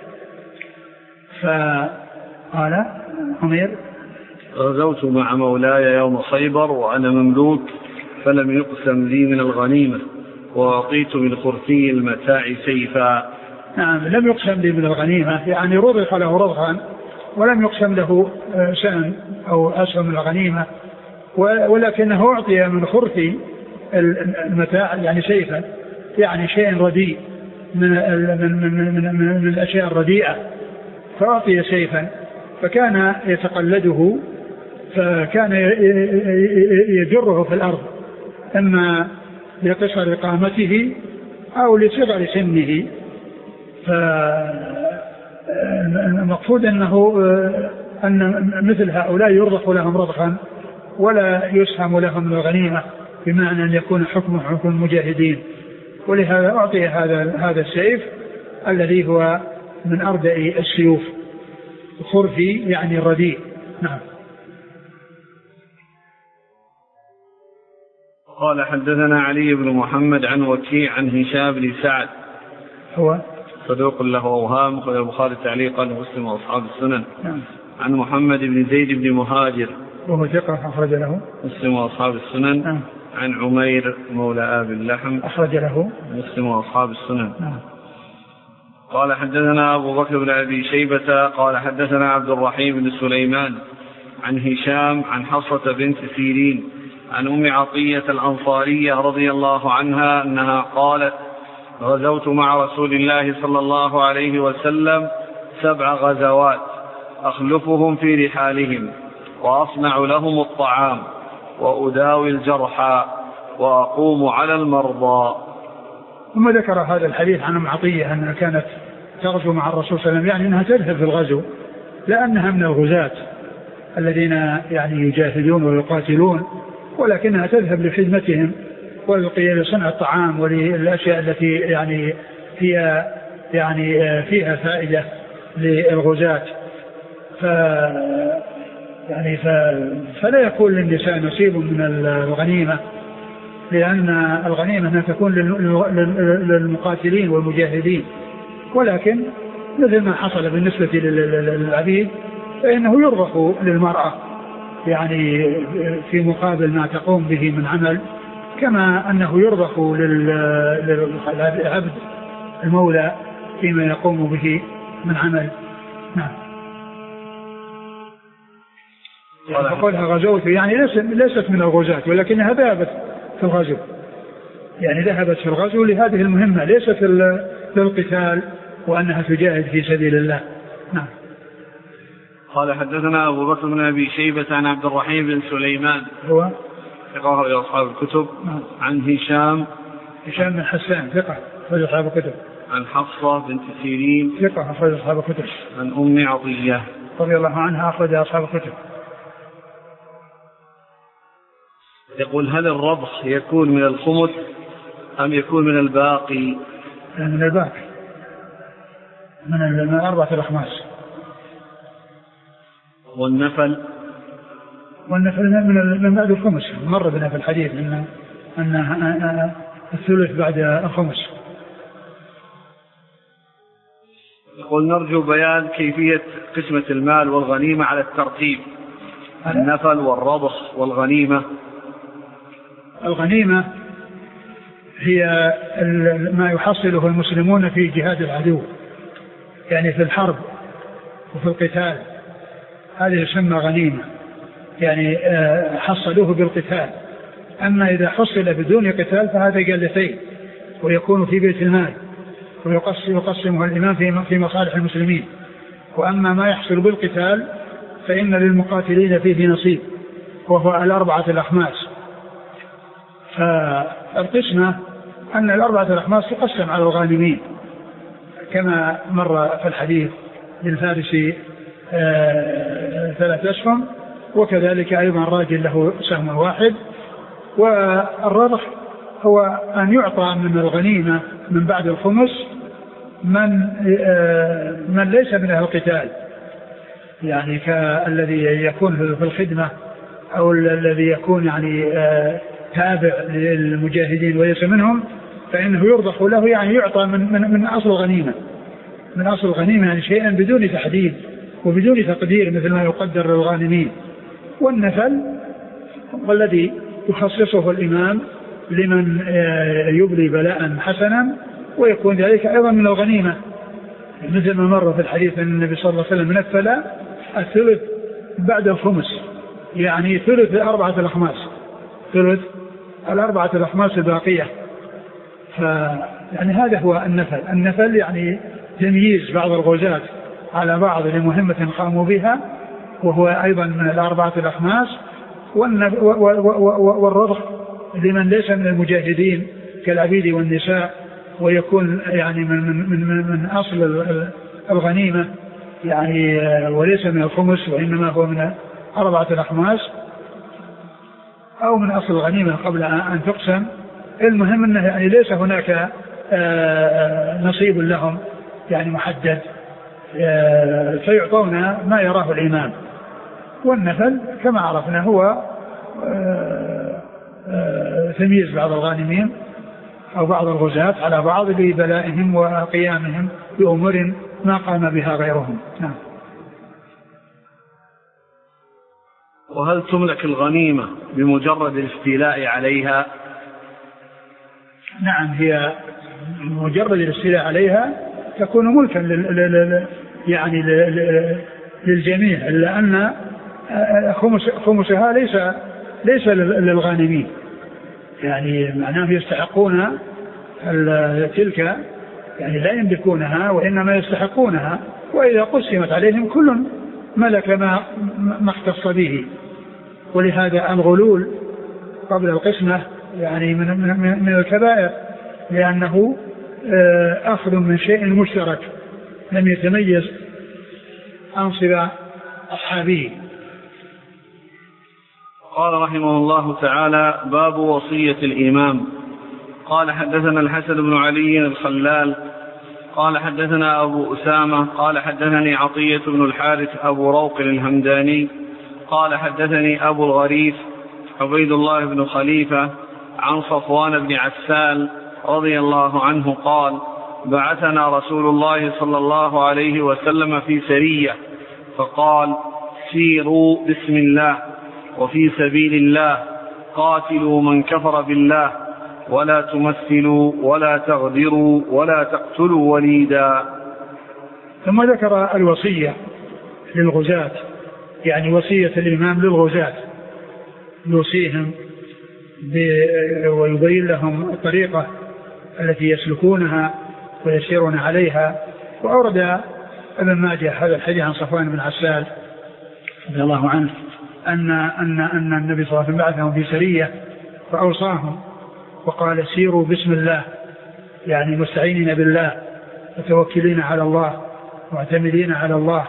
فقال عمير غزوت مع مولاي يوم خيبر وأنا مملوك فلم يقسم لي من الغنيمة وأعطيت من خرفي المتاع سيفا. نعم، لم يقسم لي من الغنيمة، يعني رضخ له رضخا ولم يقسم له سهم أو أسهم من الغنيمة، ولكنه أعطي من خرفي المتاع يعني سيفا، يعني شيء رديء من, من, من, من, من الأشياء الرديئة، فأعطي سيفا فكان يتقلده، فكان يجره في الأرض إما لقصر قامته أو لصغر سنه. فالمقصود أنه أن مثل هؤلاء يرضخ لهم رضخا ولا يسهم لهم من الغنيمة، بمعنى أن يكون حكم حكم المجاهدين. ولهذا أعطي هذا هذا السيف الذي هو من أردأ السيوف، خرفي يعني رديء. نعم. قال حدثنا علي بن محمد عن وكيع عن هشام بن سعد هو صدوق له أوهام، قال البخاري تعليقا مسلم وأصحاب السنن. نعم. عن محمد بن زيد بن مهاجر وهو ثقة أخرج له مسلم وأصحاب السنن. نعم. عن عمير مولى آب اللحم أخرج له مسلم وأصحاب السنن. نعم. قال حدثنا أبو بكر بن أبي شيبة قال حدثنا عبد الرحيم بن سليمان عن هشام عن حصة بنت سيرين عن أم عطية الأنصارية رضي الله عنها أنها قالت غزوت مع رسول الله صلى الله عليه وسلم سبع غزوات أخلفهم في رحالهم وأصنع لهم الطعام وأداوي الجرحى وأقوم على المرضى. ثم ذكر هذا الحديث عن أم عطية أنها كانت تغزو مع الرسول صلى الله عليه وسلم، يعني أنها تذهب في الغزو لأنها من الغزاة الذين يعني يجاهدون ويقاتلون، ولكنها تذهب لخدمتهم ولصنع الطعام وللأشياء التي يعني فيها يعني فيها فائدة للغزاة. ف يعني ف... فلا يكون للنساء نصيب من الغنيمة، لأن الغنيمة أنها تكون للمقاتلين والمجاهدين، ولكن مثل ما حصل بالنسبة للعبيد فإنه يرضخ للمرأة يعني في مقابل ما تقوم به من عمل، كما أنه يرضخ للعبد المولى فيما يقوم به من عمل. نعم. يعني فقولها غزوت يعني ليست من الغزاة، ولكنها ذهبت في الغزو، يعني ذهبت في الغزو لهذه المهمة، ليست للقتال وأنها تجاهد في سبيل الله. نعم. قال حدثنا أبو بكر بن أبي شيبة عن عبد الرحيم بن سليمان هو ثقة إلى أصحاب الكتب. نعم. عن هشام هشام بن حسان ثقة أخرج أصحاب الكتب. عن حفصة بنت سيرين ثقة أخرج أصحاب الكتب. عن أم عطية رضي الله عنها أخرج أصحاب الكتب. يقول هل الربح يكون من الخمس أم يكون من الباقي؟ من الباقي، من أربعة الأخماس. والنفل؟ والنفل من من بعد الخمس، مر بنا في الحديث أن أن الثلث بعد الخمس. يقول نرجو بيان كيفية قسمة المال والغنيمة على الترتيب، النفل والربح والغنيمة. الغنيمة هي ما يحصله المسلمون في جهاد العدو، يعني في الحرب وفي القتال، هذه يسمى غنيمة، يعني حصلوه بالقتال. أما إذا حصل بدون قتال فهذا جلتين ويكون في بيت المال ويقسمه الإمام في مصالح المسلمين. وأما ما يحصل بالقتال فإن للمقاتلين فيه نصيب وهو الأربعة الأخماس. فالقسمة أن الأربعة الأخماس تقسم على الغانمين كما مر في الحديث، للفارس ثلاث أسهم، وكذلك أيضا راجل له سهم واحد. والربح هو أن يعطى من الغنيمة من بعد الخمس من من ليس من أهل القتال، يعني كالذي يكون في الخدمة أو الذي يكون يعني تابع للمجاهدين وليس منهم، فإنه يرضخ له، يعني يعطى من, من, من أصل الغنيمة، من أصل الغنيمة، يعني شيئا بدون تحديد وبدون تقدير مثل ما يقدر للغانمين. والنفل والذي يخصصه الإمام لمن يبلي بلاء حسنا ويكون ذلك أيضا من الغنيمة، مثل ما مر في الحديث أن النبي صلى الله عليه وسلم نفل الثلث بعد الخمس، يعني ثلث الأربعة الأخماس، ثلث الأربعة الأخماس الباقية. فيعني هذا هو النفل. النفل يعني تمييز بعض الغزاة على بعض لمهمة قاموا بها، وهو أيضا من الأربعة الأخماس. والرضخ لمن ليس من المجاهدين كالعبيد والنساء، ويكون يعني من, من, من, من أصل الغنيمة، يعني وليس من الخمس وإنما هو من أربعة الأخماس أو من أصل الغنيمة قبل أن تقسم. المهم أنه يعني ليس هناك نصيب لهم يعني محدد، فيعطون ما يراه الإمام. والنفل كما عرفنا هو تمييز بعض الغانمين أو بعض الغزاة على بعض لبلائهم وقيامهم بأمور ما قام بها غيرهم. نعم. وهل تملك الغنيمة بمجرد الاستيلاء عليها؟ نعم، هي مجرد الاستيلاء عليها تكون ملكا لل يعني للجميع، إلا أن خمس خمسها ليس ليس للغانمين، يعني معناه يستحقون تلك، يعني لا يملكونها وإنما يستحقونها، وإذا قسمت عليهم كل ملك ما ما اختص به. ولهذا الغلول قبل القسمة يعني من, من, من الكبائر، لأنه أخذ من شيء مشترك لم يتميز أنصب أصحابه. قال رحمه الله تعالى: باب وصية الإمام. قال حدثنا الحسن بن علي الخلال قال حدثنا أبو أسامة قال حدثني عطية بن الحارث أبو روق الهمداني قال حدثني أبو الغريث عبيد الله بن خليفة عن صفوان بن عسال رضي الله عنه قال: بعثنا رسول الله صلى الله عليه وسلم في سرية، فقال: سيروا بسم الله وفي سبيل الله، قاتلوا من كفر بالله، ولا تمثلوا ولا تغدروا ولا تقتلوا وليدا. ثم ذكر الوصية للغزاة، يعني وصية الإمام للغزاة، يوصيهم ويبين لهم الطريقة التي يسلكونها ويسيرون عليها. وأورد ابن ماجه هذا الحديث عن صفوان بن عسال رضي الله عنه أن, أن, أن النبي صلى الله عليه وسلم بعثهم في سرية فأوصاهم وقال: سيروا بسم الله يعني مستعينين بالله متوكلين على الله معتمدين على الله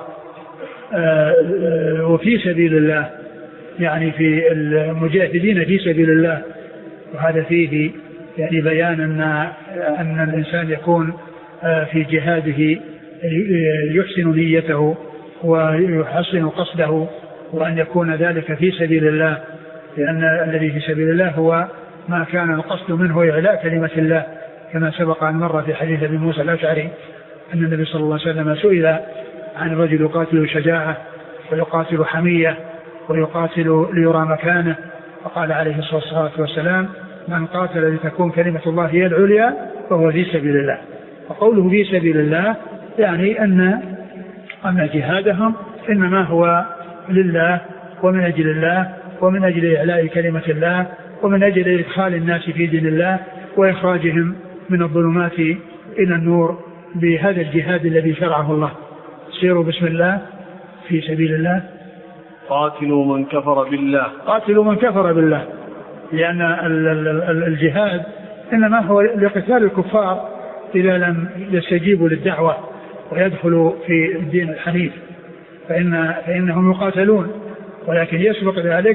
وفي سبيل الله، يعني في المجاهدين في سبيل الله. وهذا فيه يعني بيان أن, أن الإنسان يكون في جهاده يحسن نيته ويحسن قصده، وأن يكون ذلك في سبيل الله، لأن الذي في سبيل الله هو ما كان القصد منه إعلاء كلمة الله، كما سبق أن مر في حديث أبي موسى الأشعري أن النبي صلى الله عليه وسلم سئل عن رجل يقاتل شجاعة ويقاتل حمية ويقاتل ليرى مكانه، فقال عليه الصلاة والسلام: من قاتل لتكون كلمة الله هي العليا فهو في سبيل الله. وقوله في سبيل الله يعني أن أن جهادهم إنما هو لله ومن أجل الله ومن أجل إعلاء كلمة الله ومن أجل إدخال الناس في دين الله وإخراجهم من الظلمات إلى النور بهذا الجهاد الذي شرعه الله. سيروا بسم الله في سبيل الله. قاتلوا من كفر بالله. قاتلوا من كفر بالله، لأن الجهاد إنما هو لقتال الكفار إذا لم يستجيبوا للدعوة ويدخلوا في الدين الحنيف فإن فإنهم يقاتلون، ولكن يسبق ذلك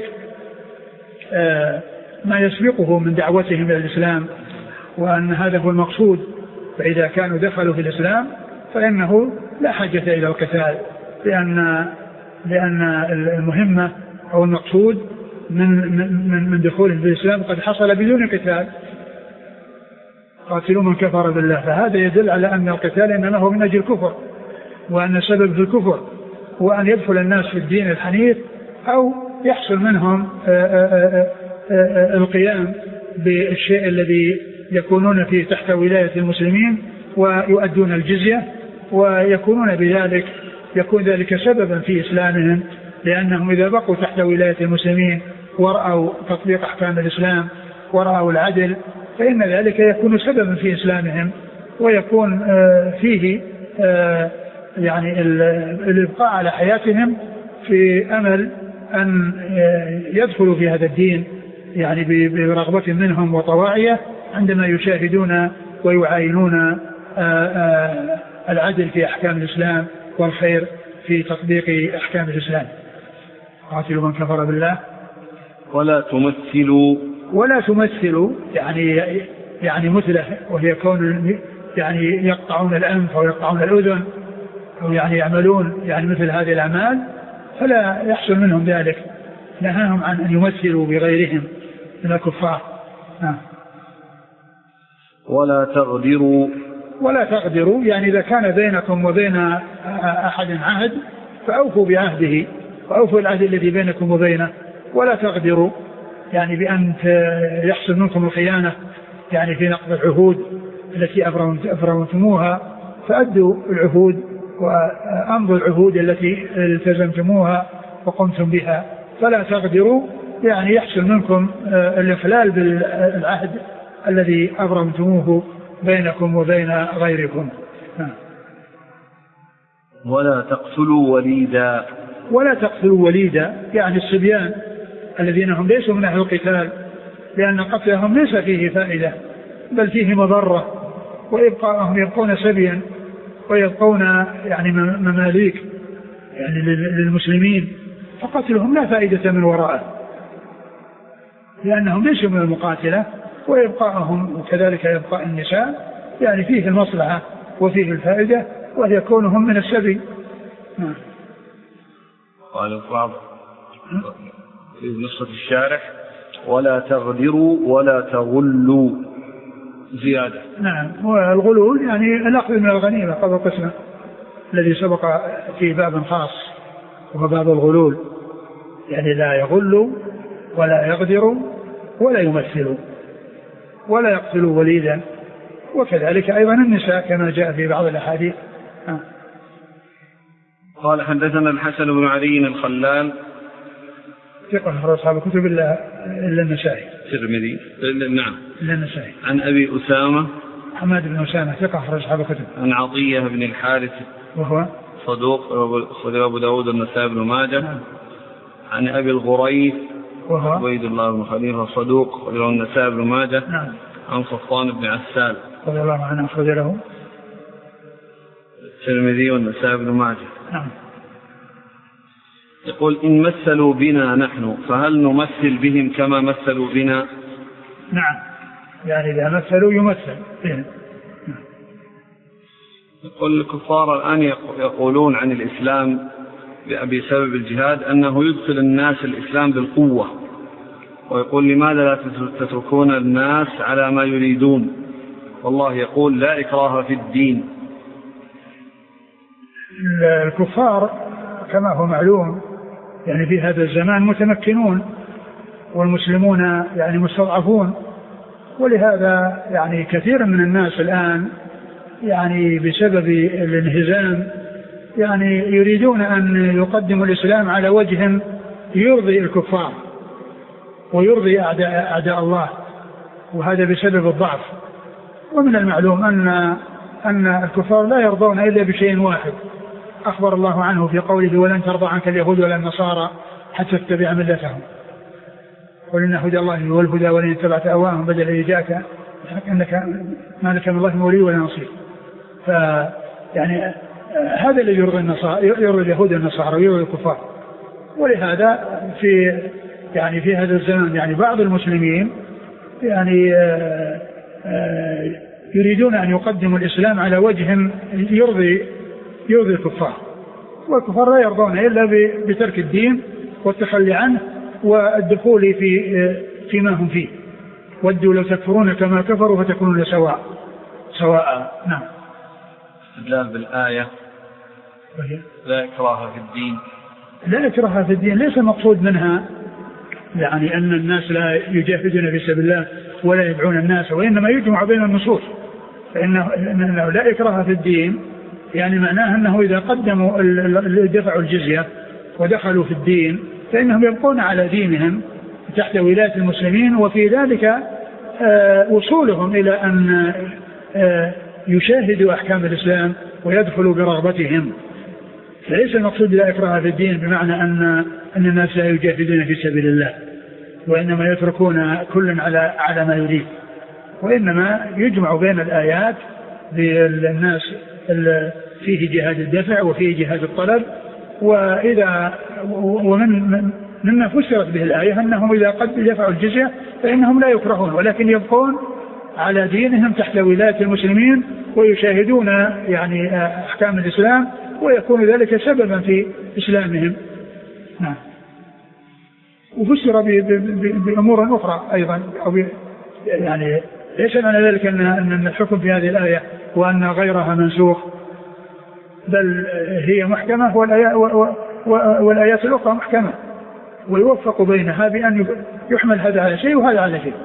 ما يسبقه من دعوتهم إلى الإسلام، وأن هذا هو المقصود. فإذا كانوا دخلوا في الإسلام فإنه لا حاجة إلى القتال، لأن لأن المهمة أو المقصود من من من دخولهم في الإسلام قد حصل بدون قتال. قاتلوا من كفر بالله، فهذا يدل على أن القتال إنما هو من أجل الكفر، وأن السبب في الكفر هو أن يدخل الناس في الدين الحنيف أو يحصل منهم القيام بالشيء الذي يكونون فيه تحت ولاية المسلمين ويؤدون الجزية، ويكونون بذلك يكون ذلك سببا في إسلامهم، لأنهم إذا بقوا تحت ولاية المسلمين ورأوا تطبيق أحكام الإسلام ورأوا العدل فإن ذلك يكون سببا في إسلامهم، ويكون فيه يعني الإبقاء على حياتهم في أمل أن يدخلوا في هذا الدين يعني برغبة منهم وطواعية عندما يشاهدون ويعاينون العدل في أحكام الإسلام والخير في تطبيق أحكام الإسلام. قاتلوا من كفر بالله ولا تمثلوا ولا تمثلوا يعني يعني مثله، وهي كون يعني يقطعون الأنف أو يقطعون الأذن أو يعني يعملون يعني مثل هذه الأعمال، فلا يحصل منهم ذلك. نهاهم عن أن يمثلوا بغيرهم من الكفار. نعم. ولا تغدروا ولا تغدروا يعني إذا كان بينكم وبين أحد عهد فأوفوا بعهده وأوفوا العهد الذي بينكم وبينه. ولا تغدروا يعني بأن يحصل منكم الخيانة يعني في نقض العهود التي أبرمتموها، فأدوا العهود وأمضوا العهود التي التزمتموها وقمتم بها. فلا تغدروا يعني يحصل منكم الإخلال بالعهد الذي أبرمتموه بينكم وبين غيركم. ولا تقتلوا وليدا ولا تقتلوا وليدا يعني الصبيان الذين هم ليسوا من أهل القتال، لأن قتلهم ليس فيه فائدة بل فيه مضرة، وإبقاءهم يبقون سبيا ويبقون يعني مماليك يعني للمسلمين، فقتلهم لا فائدة من وراءه لأنهم ليسوا من المقاتلة، وإبقاءهم وكذلك إبقاء النساء يعني فيه المصلحة وفيه الفائدة، وهي كونهم من السبي. قال البعض في نسخة الشارح ولا تغدروا ولا تغلوا زيادة. نعم، والغلول يعني الأخذ من الغنيمة قبل القسمة الذي سبق في باب خاص وهو باب الغلول، يعني لا يغلوا ولا يغدروا ولا يمثلوا ولا يقتلوا وليدا، وكذلك أيضا النساء كما جاء في بعض الأحاديث. آه. قال حدثنا الحسن بن علي الخلال ثقة أخرج أصحاب الكتب إلا إلا النسائي. الترمذي نعم. إلا النسائي. عن أبي أسامة حماد بن أسامة ثقة أخرج أصحاب الكتب. عن عطية بن الحارث وهو صدوق أخرج أبو داود والنسائي بن ماجه. نعم. عن أبي الغريث وهو عبيد الله بن خليفة صدوق أخرج النسائي بن ماجه. نعم. عن صفوان بن عسال رضي الله عنه أخرج له الترمذي والنسائي بن ماجه. نعم. يقول إن مثلوا بنا نحن فهل نمثل بهم كما مثلوا بنا؟ نعم، يعني إذا مثلوا يمثل بهم. يقول الكفار الآن يقولون عن الإسلام بسبب الجهاد أنه يدخل الناس الإسلام بالقوة، ويقول لماذا لا تتركون الناس على ما يريدون، والله يقول لا إكراه في الدين. الكفار كما هو معلوم يعني في هذا الزمان متمكنون، والمسلمون يعني مستضعفون، ولهذا يعني كثير من الناس الآن يعني بسبب الانهزام يعني يريدون أن يقدموا الإسلام على وجه يرضي الكفار ويرضي أعداء, أعداء الله، وهذا بسبب الضعف. ومن المعلوم أن أن الكفار لا يرضون إلا بشيء واحد أخبر الله عنه في قوله ولن ترضى عنك اليهود ولا النصارى حتى تتبع ملتهم، قل إن هدى الله هو الهدى ولن اتبعت أهواءهم بدل إيجاك أنك ما لك من الله ولي ولا نصير. فيعني هذا الذي يرضي النصارى يرضي اليهود والنصارى ويرضي الكفار. ولهذا في يعني في هذا الزمان يعني بعض المسلمين يعني آآ آآ يريدون أن يقدموا الإسلام على وجه يرضي يرضي الكفار، والكفار لا يرضون إلا بترك الدين والتخلي عنه والدخول في فيما هم فيه. ودوا لو تكفرون كما كفروا فتكونون سواء سواء. نعم. استدلال بالآية لا إكراه في الدين. لا إكراه في الدين ليس المقصود منها يعني أن الناس لا يجاهدون في سبيل الله ولا يدعون الناس، وإنما يجمع بين النصوص. فإنه إنه لا إكراه في الدين يعني معناه أنه إذا قدموا دفعوا الجزية ودخلوا في الدين فإنهم يبقون على دينهم تحت ولاية المسلمين، وفي ذلك وصولهم إلى أن يشاهدوا أحكام الإسلام ويدخلوا برغبتهم. فليس المقصود لا إكراه في الدين بمعنى أن أن الناس لا يجاهدون في سبيل الله، وإنما يتركون كل على على ما يريد، وإنما يجمع بين الآيات للناس فيه جهاد الدفع وفيه جهاد الطلب. وإذا ومن مما فسرت به الآية أنهم إذا قد دفعوا الجزية فإنهم لا يكرهون ولكن يبقون على دينهم تحت ولاية المسلمين ويشاهدون يعني أحكام الإسلام ويكون ذلك سببا في إسلامهم. نعم. وفسر بأمور أخرى أيضا أو يعني ليس معنى ذلك أن الحكم في هذه الآية وأن غيرها منسوخ، بل هي محكمة والآيات الأخرى محكمة، ويوفق بينها بأن يحمل هذا على شيء وهذا على شيء.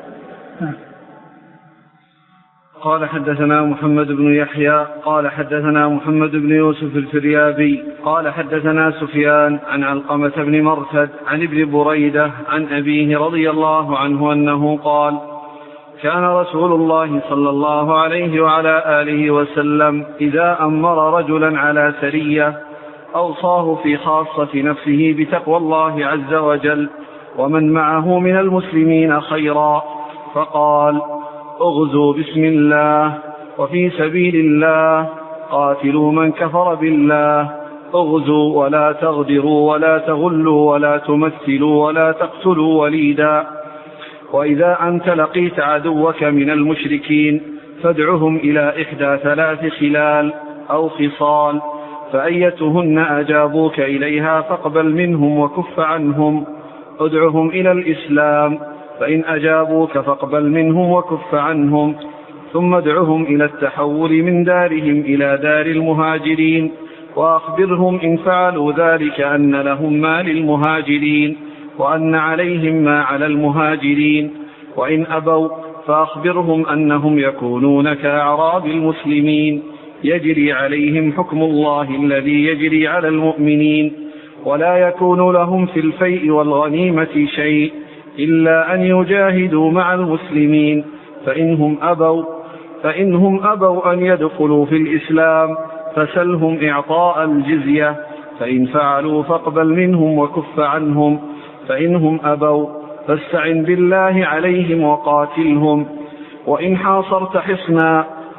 قال حدثنا محمد بن يحيى قال حدثنا محمد بن يوسف الفريابي قال حدثنا سفيان عن علقمة بن مرثد عن ابن بريدة عن أبيه رضي الله عنه أنه قال كان رسول الله صلى الله عليه وعلى آله وسلم إذا أمر رجلا على سرية أوصاه في خاصة نفسه بتقوى الله عز وجل ومن معه من المسلمين خيرا، فقال اغزوا بسم الله وفي سبيل الله، قاتلوا من كفر بالله، اغزوا ولا تغدروا ولا تغلوا ولا تمثلوا ولا تقتلوا وليدا. وإذا أنت لقيت عدوك من المشركين فادعهم إلى إحدى ثلاث خلال أو خصال، فأيتهن أجابوك إليها فاقبل منهم وكف عنهم، ادعهم إلى الإسلام، فإن أجابوك فاقبل منهم وكف عنهم، ثم ادعهم إلى التحول من دارهم إلى دار المهاجرين، وأخبرهم إن فعلوا ذلك أن لهم ما للمهاجرين وأن عليهم ما على المهاجرين، وإن أبوا فأخبرهم أنهم يكونون كأعراب المسلمين يجري عليهم حكم الله الذي يجري على المؤمنين، ولا يكون لهم في الفيء والغنيمة شيء إلا أن يجاهدوا مع المسلمين، فإنهم أبوا فإنهم أبوا أن يدخلوا في الإسلام فسلهم إعطاء الجزية، فإن فعلوا فاقبل منهم وكف عنهم، فإنهم أبوا فاستعن بالله عليهم وقاتلهم، وإن حاصرت حصنا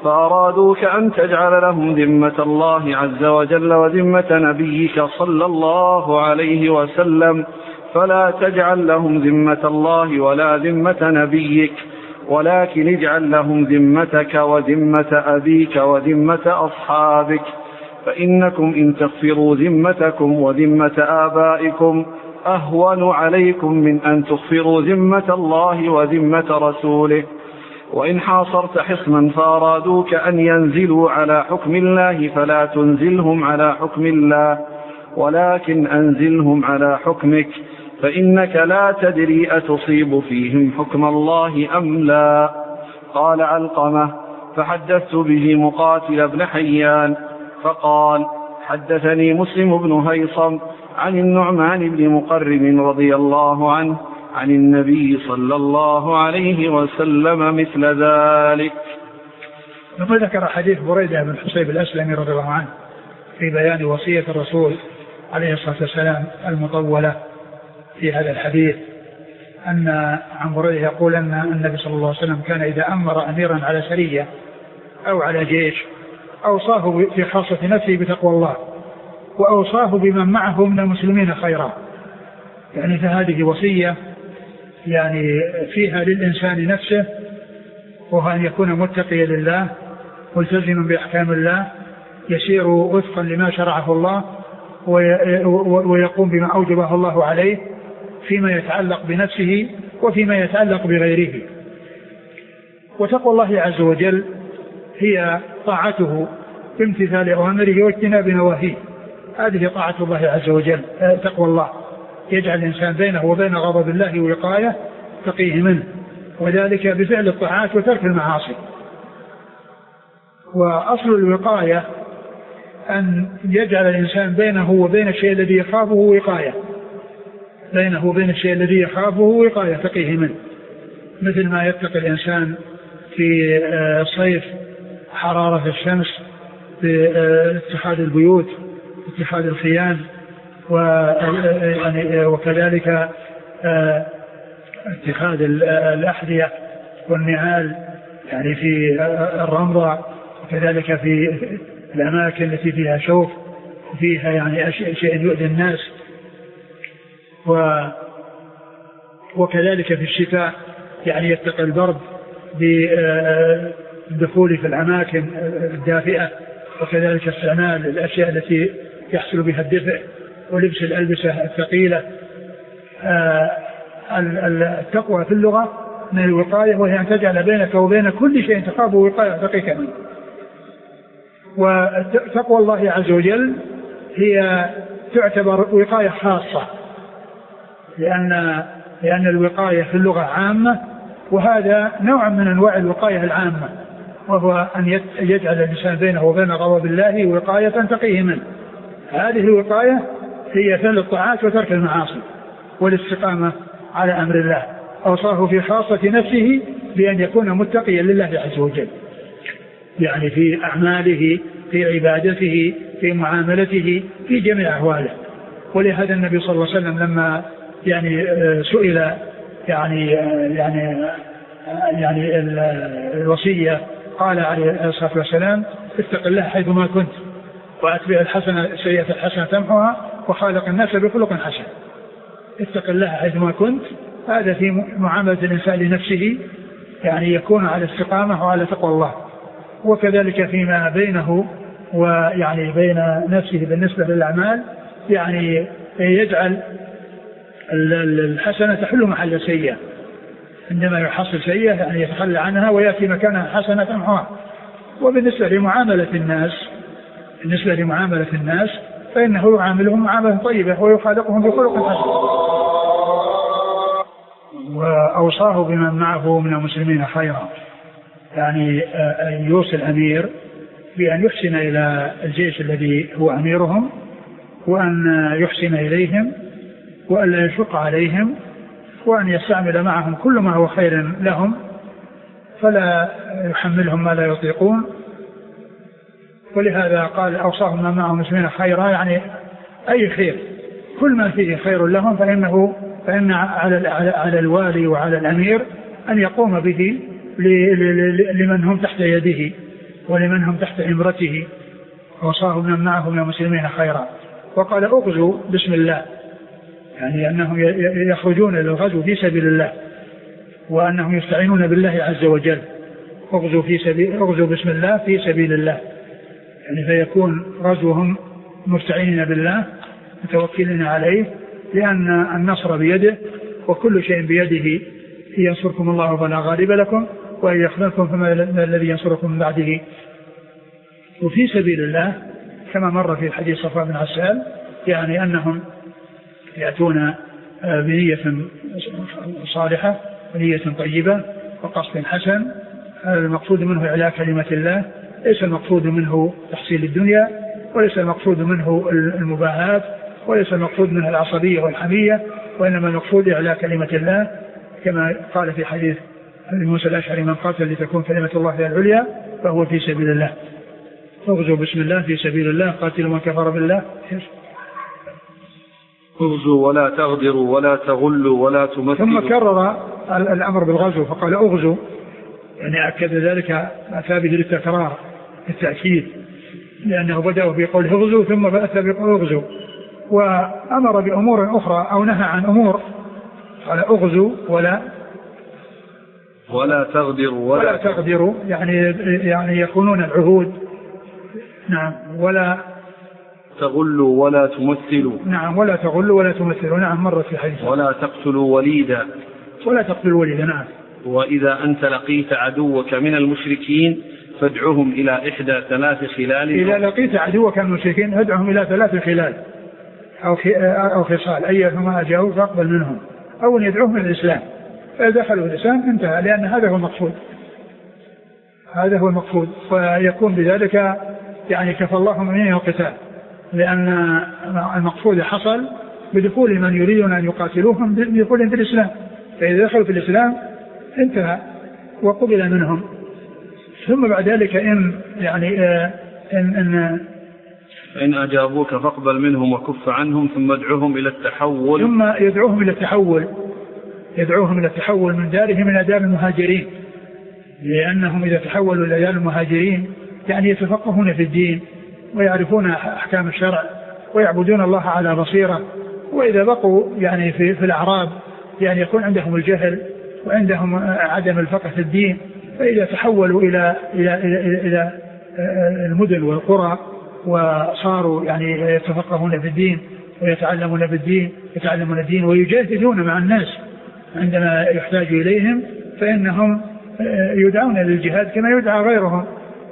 فأرادوك أن تجعل لهم ذمة الله عز وجل وذمة نبيك صلى الله عليه وسلم، فلا تجعل لهم ذمة الله ولا ذمة نبيك، ولكن اجعل لهم ذمتك وذمة أبيك وذمة أصحابك، فإنكم إن تغفروا ذمتكم وذمة آبائكم أهون عليكم من أن تغفروا ذمة الله وذمة رسوله. وإن حاصرت حصنا فأرادوك أن ينزلوا على حكم الله فلا تنزلهم على حكم الله، ولكن أنزلهم على حكمك، فإنك لا تدري أتصيب فيهم حكم الله أم لا. قال علقمة: فحدثت به مقاتل بن حيان فقال: حدثني مسلم بن هيصم عن النعمان بن مقرب رضي الله عنه عن النبي صلى الله عليه وسلم مثل ذلك. ثم ذكر حديث بريدة بن حصيب الأسلمي رضي الله عنه في بيان وصية الرسول عليه الصلاة والسلام المطولة في هذا الحديث، أن عن بريدة يقول أن النبي صلى الله عليه وسلم كان إذا أمر أميرا على سرية أو على جيش أوصاه في خاصة نفسه بتقوى الله، وأوصاه بمن معه من المسلمين خيرا. يعني فهذه وصية يعني فيها للإنسان نفسه، وهو أن يكون متقيا لله ملتزما بأحكام الله، يسير وفقا لما شرعه الله، ويقوم بما أوجبه الله عليه فيما يتعلق بنفسه وفيما يتعلق بغيره. وتقوى الله عز وجل هي طاعته بامتثال أوامره واجتناب نواهيه، هذه طاعة الله عز وجل. تقوى الله يجعل الإنسان بينه وبين غضب الله وقاية تقيه منه، وذلك بفعل الطاعات وترك المعاصي. وأصل الوقاية أن يجعل الإنسان بينه وبين الشيء الذي يخافه وقاية، بينه وبين الشيء الذي يخافه وقاية تقيه منه، مثل ما يتقي الإنسان في الصيف حرارة الشمس باتخاذ البيوت، اتخاذ الخيام، وكذلك اتخاذ الأحذية والنعال يعني في الرمضة، وكذلك في الأماكن التي فيها شوك وفيها يعني شيء يؤذي الناس، وكذلك في الشتاء يعني يتقي البرد بالدخول في الأماكن الدافئة، وكذلك استعمال الأشياء التي يحصل بها الدفء ولبس الألبسة الثقيلة. التقوى في اللغة من الوقاية، وهي أن تجعل بينك وبين كل شيء تخافه وقاية تقيك منه. وتقوى الله عز وجل هي تعتبر وقاية خاصة، لأن لأن الوقاية في اللغة عامة، وهذا نوع من أنواع الوقاية العامة، وهو أن يجعل الإنسان بينه وبين غضب الله وقاية تقيه منه. هذه الوقاية هي فعل الطاعات وترك المعاصي والاستقامة على أمر الله. أوصاه في خاصة نفسه بأن يكون متقيا لله عز وجل، يعني في أعماله، في عبادته، في معاملته، في جميع أحواله. ولهذا النبي صلى الله عليه وسلم لما يعني سئل يعني يعني يعني الوصية قال عليه الصلاة والسلام: اتق الله حيثما كنت، وأتبع الحسنة سيئة الحسنة تمحها، وخالق الناس بخلق حسن. اتق الله حيثما كنت، هذا في معاملة الإنسان لنفسه، يعني يكون على استقامة وعلى تقوى الله. وكذلك فيما بينه ويعني بين نفسه بالنسبة للأعمال، يعني يجعل الحسنة تحل محل سيئة، عندما يحصل سيئة يعني يتخلى عنها ويأتي مكانها حسنة تمحها. وبالنسبة لمعاملة الناس بالنسبة لمعاملة الناس فإنه يعاملهم معاملة طيبة ويخالقهم بخلق حسن. وأوصاه بمن معه من المسلمين خيرا، يعني أن يوصي الأمير بأن يحسن إلى الجيش الذي هو أميرهم، وأن يحسن إليهم، وأن لا يشق عليهم، وأن يستعمل معهم كل ما هو خير لهم، فلا يحملهم ما لا يطيقون. ولهذا قال: أوصاهم ما معهم مسلمين خيرا، يعني أي خير، كل ما فيه خير لهم فإنه فإن على على الوالي وعلى الأمير أن يقوم به لمن هم تحت يده، ولمن هم تحت إمرته وصاروا من معه من المسلمين خيرا. وقال اغزوا بسم الله، يعني أنهم يخرجون للغزو في سبيل الله وأنهم يستعينون بالله عز وجل. اغزوا في سبيل اغزوا بسم الله في سبيل الله، يعني فيكون غزوهم مستعينين بالله متوكلين عليه، لأن النصر بيده وكل شيء بيده. إن ينصركم الله فلا غالب لكم وإن يخذلكم فما الذي ينصركم من بعده. وفي سبيل الله كما مر في الحديث صفوان بن عسال يعني أنهم يأتون بنية صالحة ونية طيبة وقصد حسن، المقصود منه إعلاء كلمة الله، ليس المقصود منه تحصيل الدنيا، وليس المقصود منه المباهات، وليس المقصود منه العصبية والحمية، وإنما المقصود إعلاء كلمة الله، كما قال في حديث موسى الأشعري: من قاتل لتكون كلمة الله هي العليا فهو في سبيل الله. اغزوا بسم الله في سبيل الله، قاتلوا من كفر بالله. اغزوا ولا تغدروا ولا تغلوا ولا تمثلوا. ثم كرر الأمر بالغزو فقال اغزوا، يعني أكد ذلك أتى به للتكرار التأكيد، لأنه بدأ بقول اغزوا ثم أتى بقول اغزوا، وأمر بأمور أخرى أو نهى عن أمور، قال اغزوا ولا ولا تغدروا ولا, ولا تغدروا، يعني يعني يكونون العهود. نعم. ولا تغلوا ولا تمثلوا. نعم. ولا تغلوا ولا تمثلوا. نعم مرت في حديث. ولا تقتلوا وليدا. ولا تقتلوا وليدا. نعم. وإذا أنت لقيت عدوك من المشركين فادعهم إلى إحدى ثلاث خلال. إذا لقيت عدوك من المشركين ادعهم إلى ثلاث خلال أو أو خصال، أيهما أجاوا فاقبل منهم، أو يدعوهم إلى الإسلام، فإذا دخلوا الإسلام انتهى، لأن هذا هو المقصود. هذا هو المقصود، فيكون بذلك يعني كفى الله منه القتال، لأن المقصود حصل بدخول من يريدون أن يقاتلوهم بدخول في الإسلام، فإذا دخلوا في الإسلام انتهى وقبل منهم. ثم بعد ذلك إن يعني إن, إن فإن أجابوك فاقبل منهم وكف عنهم ثم ادعوهم إلى التحول. ثم يدعوهم إلى التحول، يدعوهم إلى التحول من دارهم إلى دار المهاجرين، لأنهم إذا تحولوا إلى دار المهاجرين يعني يتفقهون في الدين ويعرفون أحكام الشرع ويعبدون الله على بصيرة. وإذا بقوا يعني في, في الأعراب يعني يكون عندهم الجهل وعندهم عدم الفقه في الدين، فإذا تحولوا إلى إلى إلى, إلى المدن والقرى وصاروا يعني يتفقهون في الدين ويتعلمون بالدين يتعلمون الدين ويجاهدون مع الناس عندما يحتاج إليهم، فإنهم يدعون للجهاد كما يدعى غيرهم.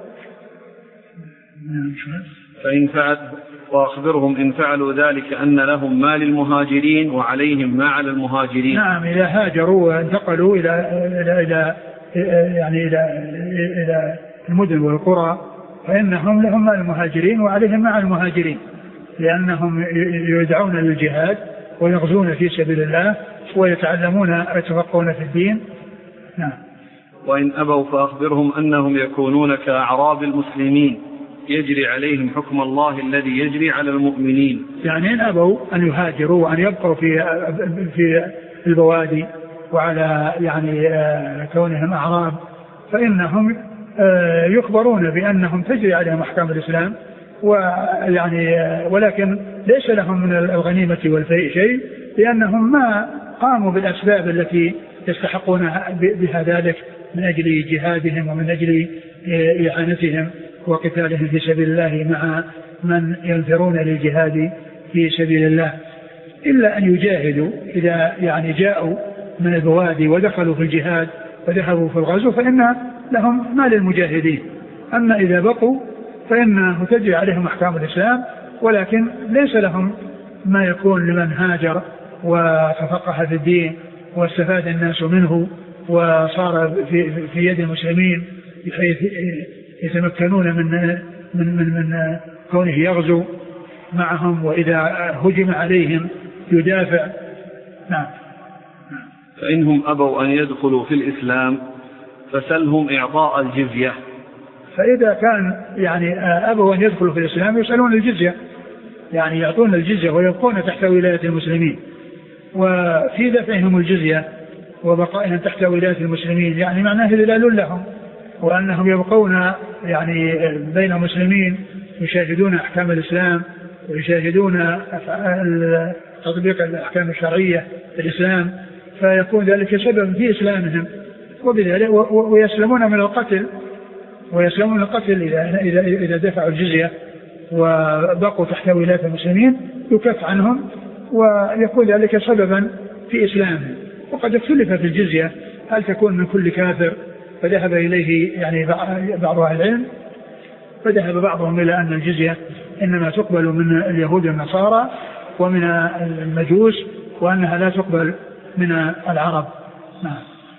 فإن فعل وأخبرهم إن فعلوا ذلك أن لهم ما للمهاجرين وعليهم ما على المهاجرين. نعم. إذا هاجروا وانتقلوا إلى إلى إلى يعني إلى إلى المدن والقرى فإنهم لهم ما للمهاجرين وعليهم ما على المهاجرين، لأنهم يدعون للجهاد ويغزون في سبيل الله ويتعلمون ويتفقهون في الدين. نعم. وإن أبوا فأخبرهم أنهم يكونون كأعراب المسلمين يجري عليهم حكم الله الذي يجري على المؤمنين. يعني إن أبوا أن يهاجروا وأن يبقوا في في البوادي وعلى يعني كونهم أعراب فإنهم يخبرون بأنهم تجري عليهم أحكام الإسلام، ويعني ولكن ليس لهم من الغنيمة والفيء شيء، لأنهم ما قاموا بالأسباب التي يستحقون بها ذلك من أجل جهادهم ومن أجل إعانتهم وقتالهم في سبيل الله مع من ينفرون للجهاد في سبيل الله، إلا أن يجاهدوا. إذا يعني جاءوا من البوادي ودخلوا في الجهاد ودخلوا في الغزو فإن لهم ما للمجاهدين. أما إذا بقوا فإنه تجري عليهم أحكام الإسلام، ولكن ليس لهم ما يكون لمن هاجر وتفقه في الدين واستفاد الناس منه وصار في, في يد المسلمين بحيث يتمكنون من من من, من كونه يغزو معهم، وإذا هجم عليهم يدافع. نعم. فإنهم أبوا أن يدخلوا في الإسلام فسلهم إعطاء الجزية. فإذا كان يعني أبوا أن يدخلوا في الإسلام يسألون الجزية، يعني يعطون الجزية ويبقون تحت ولاية المسلمين، وفي دفعهم الجزية وبقائهم تحت ولاية المسلمين يعني معناه ذلال لهم وأنهم يبقون يعني بين مسلمين يشاهدون أحكام الإسلام ويشاهدون تطبيق الأحكام الشرعية في الإسلام، فيكون ذلك سبب في إسلامهم وبذلك ويسلمون من القتل ويسلمون من القتل إذا, إذا, إذا دفعوا الجزية وبقوا تحت ولاية المسلمين يكف عنهم ويكون ذلك سببا في إسلامهم. وقد اختلف في الجزية هل تكون من كل كافر، فذهب إليه يعني بعض أهل العلم، فذهب بعضهم إلى أن الجزية إنما تقبل من اليهود والنصارى ومن المجوس وأنها لا تقبل من العرب. نعم.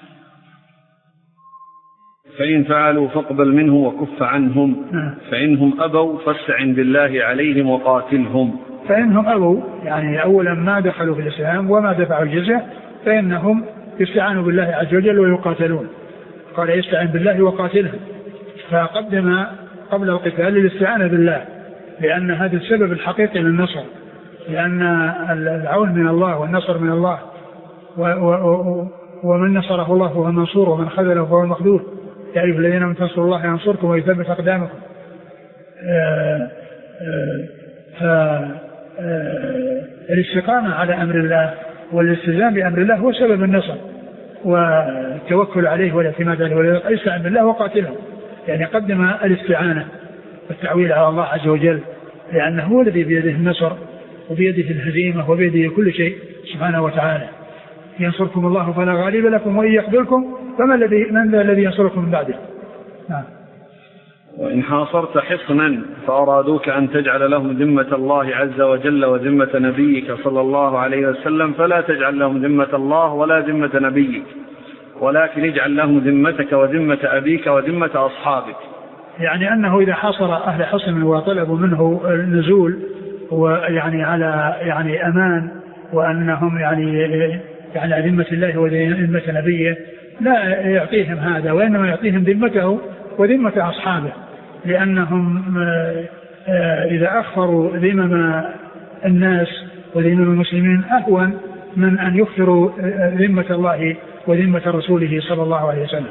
فإن فعلوا فاقبل منه وكف عنهم. نعم. فإنهم أبوا فاستعن بالله عليهم وقاتلهم. فإنهم أبوا يعني أولا ما دخلوا في الإسلام وما دفعوا الجزية فإنهم يستعانوا بالله عز وجل ويقاتلون. قال يستعن بالله وقاتلهم، فقدم قبل القتال الاستعانة بالله لأن هذا السبب الحقيقي للنصر، لأن العون من الله والنصر من الله، ومن نصره الله فهو منصور ومن خذله فهو مخذول. يا أيها الذين آمنوا تنصروا الله ينصركم ويثبت أقدامكم. فالاستقامة على أمر الله والالتزام بأمر الله هو سبب النصر والتوكل عليه والاعتماد عليه. ويستعن بالله وقاتلهم يعني قدم الاستعانة والتعويل على الله عز وجل، لأنه هو الذي بيده النصر وبيده الهزيمة وبيده كل شيء سبحانه وتعالى. ينصركم الله فلا غالب لكم وإن يخذلكم فما الذي من الذي ينصركم من بعده. نعم. وإن حاصرت حصنا فأرادوك أن تجعل لهم ذمة الله عز وجل وذمة نبيك صلى الله عليه وسلم فلا تجعل لهم ذمة الله ولا ذمة نبيك، ولكن اجعل لهم ذمتك وذمة أبيك وذمة أصحابك. يعني أنه إذا حاصر أهل حصن وطلبوا منه النزول ويعني على يعني أمان وأنهم يعني يعني ذمة الله وذمة نبيه لا يعطيهم هذا، وإنما يعطيهم ذمته وذمة أصحابه، لأنهم إذا أخفروا ذمم الناس وذمم المسلمين أهون من أن يخفروا ذمة الله وذمة رسوله صلى الله عليه وسلم.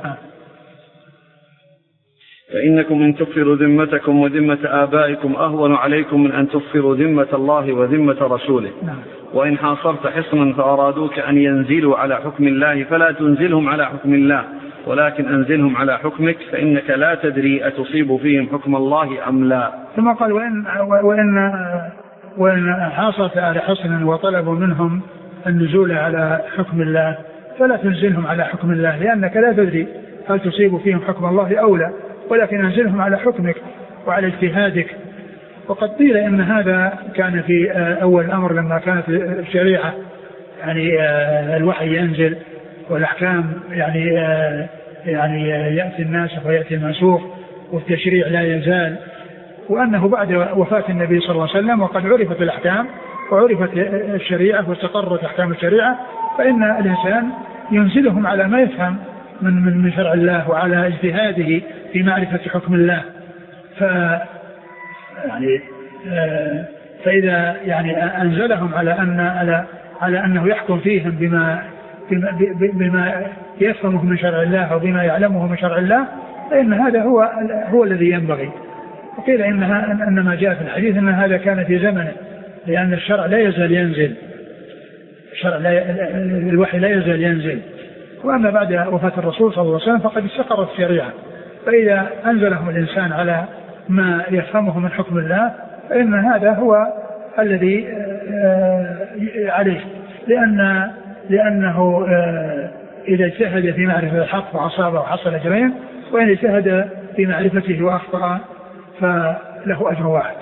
فإنكم إن تكفروا ذمتكم وذمة آبائكم أهون عليكم من أن تكفروا ذمة الله وذمة رسوله. نعم. وإن حاصرت حصنا فأرادوك أن ينزلوا على حكم الله فلا تنزلهم على حكم الله ولكن أنزلهم على حكمك فإنك لا تدري أتصيب فيهم حكم الله أم لا. ثم قال وإن, وإن, وإن حاصرت أهل حصن وطلبوا منهم النزول على حكم الله فلا تنزلهم على حكم الله لأنك لا تدري هل تصيب فيهم حكم الله أو لا، ولكن أنزلهم على حكمك وعلى اجتهادك. وقد قيل إن هذا كان في أول الأمر لما كانت الشريعة يعني الوحي ينزل والأحكام يعني يعني يأتي الناس ويأتي المنسوخ والتشريع لا يزال، وأنه بعد وفاة النبي صلى الله عليه وسلم وقد عرفت الأحكام وعرفت الشريعة واستقرت أحكام الشريعة فإن الإنسان ينزلهم على ما يفهم من من شرع الله وعلى اجتهاده في معرفة حكم الله. ف يعني فإذا يعني أنزلهم على أن على على أنه يحكم فيهم بما بما, بما يفهمه من شرع الله أو بما يعلمه من شرع الله فإن هذا هو هو الذي ينبغي. وقيل إنها أن ما جاء في الحديث أن هذا كان في زمنه، لأن الشرع لا يزال ينزل، الشرع لا الوحي لا يزال ينزل. وأما بعد وفاة الرسول صلى الله عليه وسلم فقد استقرت الشريعة، فإذا أنزلهم الإنسان على ما يفهمه من حكم الله فإن هذا هو الذي عليه، لأن لأنه إذا اجتهد في معرفة الحق فأصاب وحصل أجرين، وإن اجتهد في معرفته وأخطأ فله أجر واحد.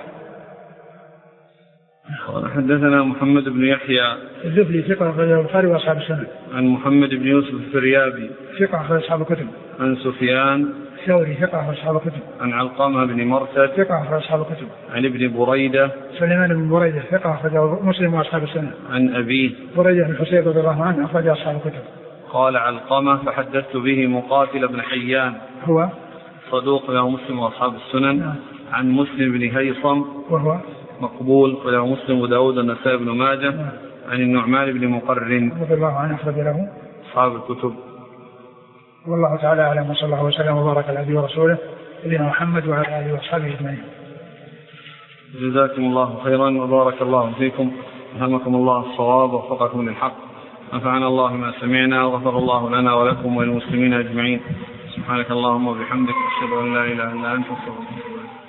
حدثنا محمد بن يحيى الزفلي ثقة أخرج البخاري وأصحاب السنن. عن محمد بن يوسف الفريابي ثقة أخرج أصحاب الكتب. عن سفيان الثوري ثقة أخرج أصحاب الكتب. عن علقمة بن مرثد ثقة أخرج أصحاب الكتب. عن ابن بريدة سليمان بن بريدة ثقة أخرج مسلم وأصحاب السنن. عن أبيه بريدة بن حسين رضي الله عنه أخرج أصحاب الكتب. قال علقمة فحدثت به مقاتل بن حيان هو صدوق له مسلم وأصحاب السنن. نعم. عن مسلم بن هيصم وهو مقبول وله مسلم وداود النسائي بن ماجه. نعم. عن النعمان بن مقرن رضي الله عنه أخرج له أصحاب الكتب. والله تعالى أعلم، وصلى الله وسلم وبارك على نبينا ورسوله نبينا محمد وعلى آله وصحبه أجمعين. جزاكم الله خيرا وبارك الله فيكم، ألهمكم الله الصواب ووفقكم للحق، نفعنا الله ما سمعنا وغفر الله لنا ولكم وللمسلمين أجمعين. سبحانك اللهم وبحمدك، أشهد أن لا إله إلا أنت، أستغفرك.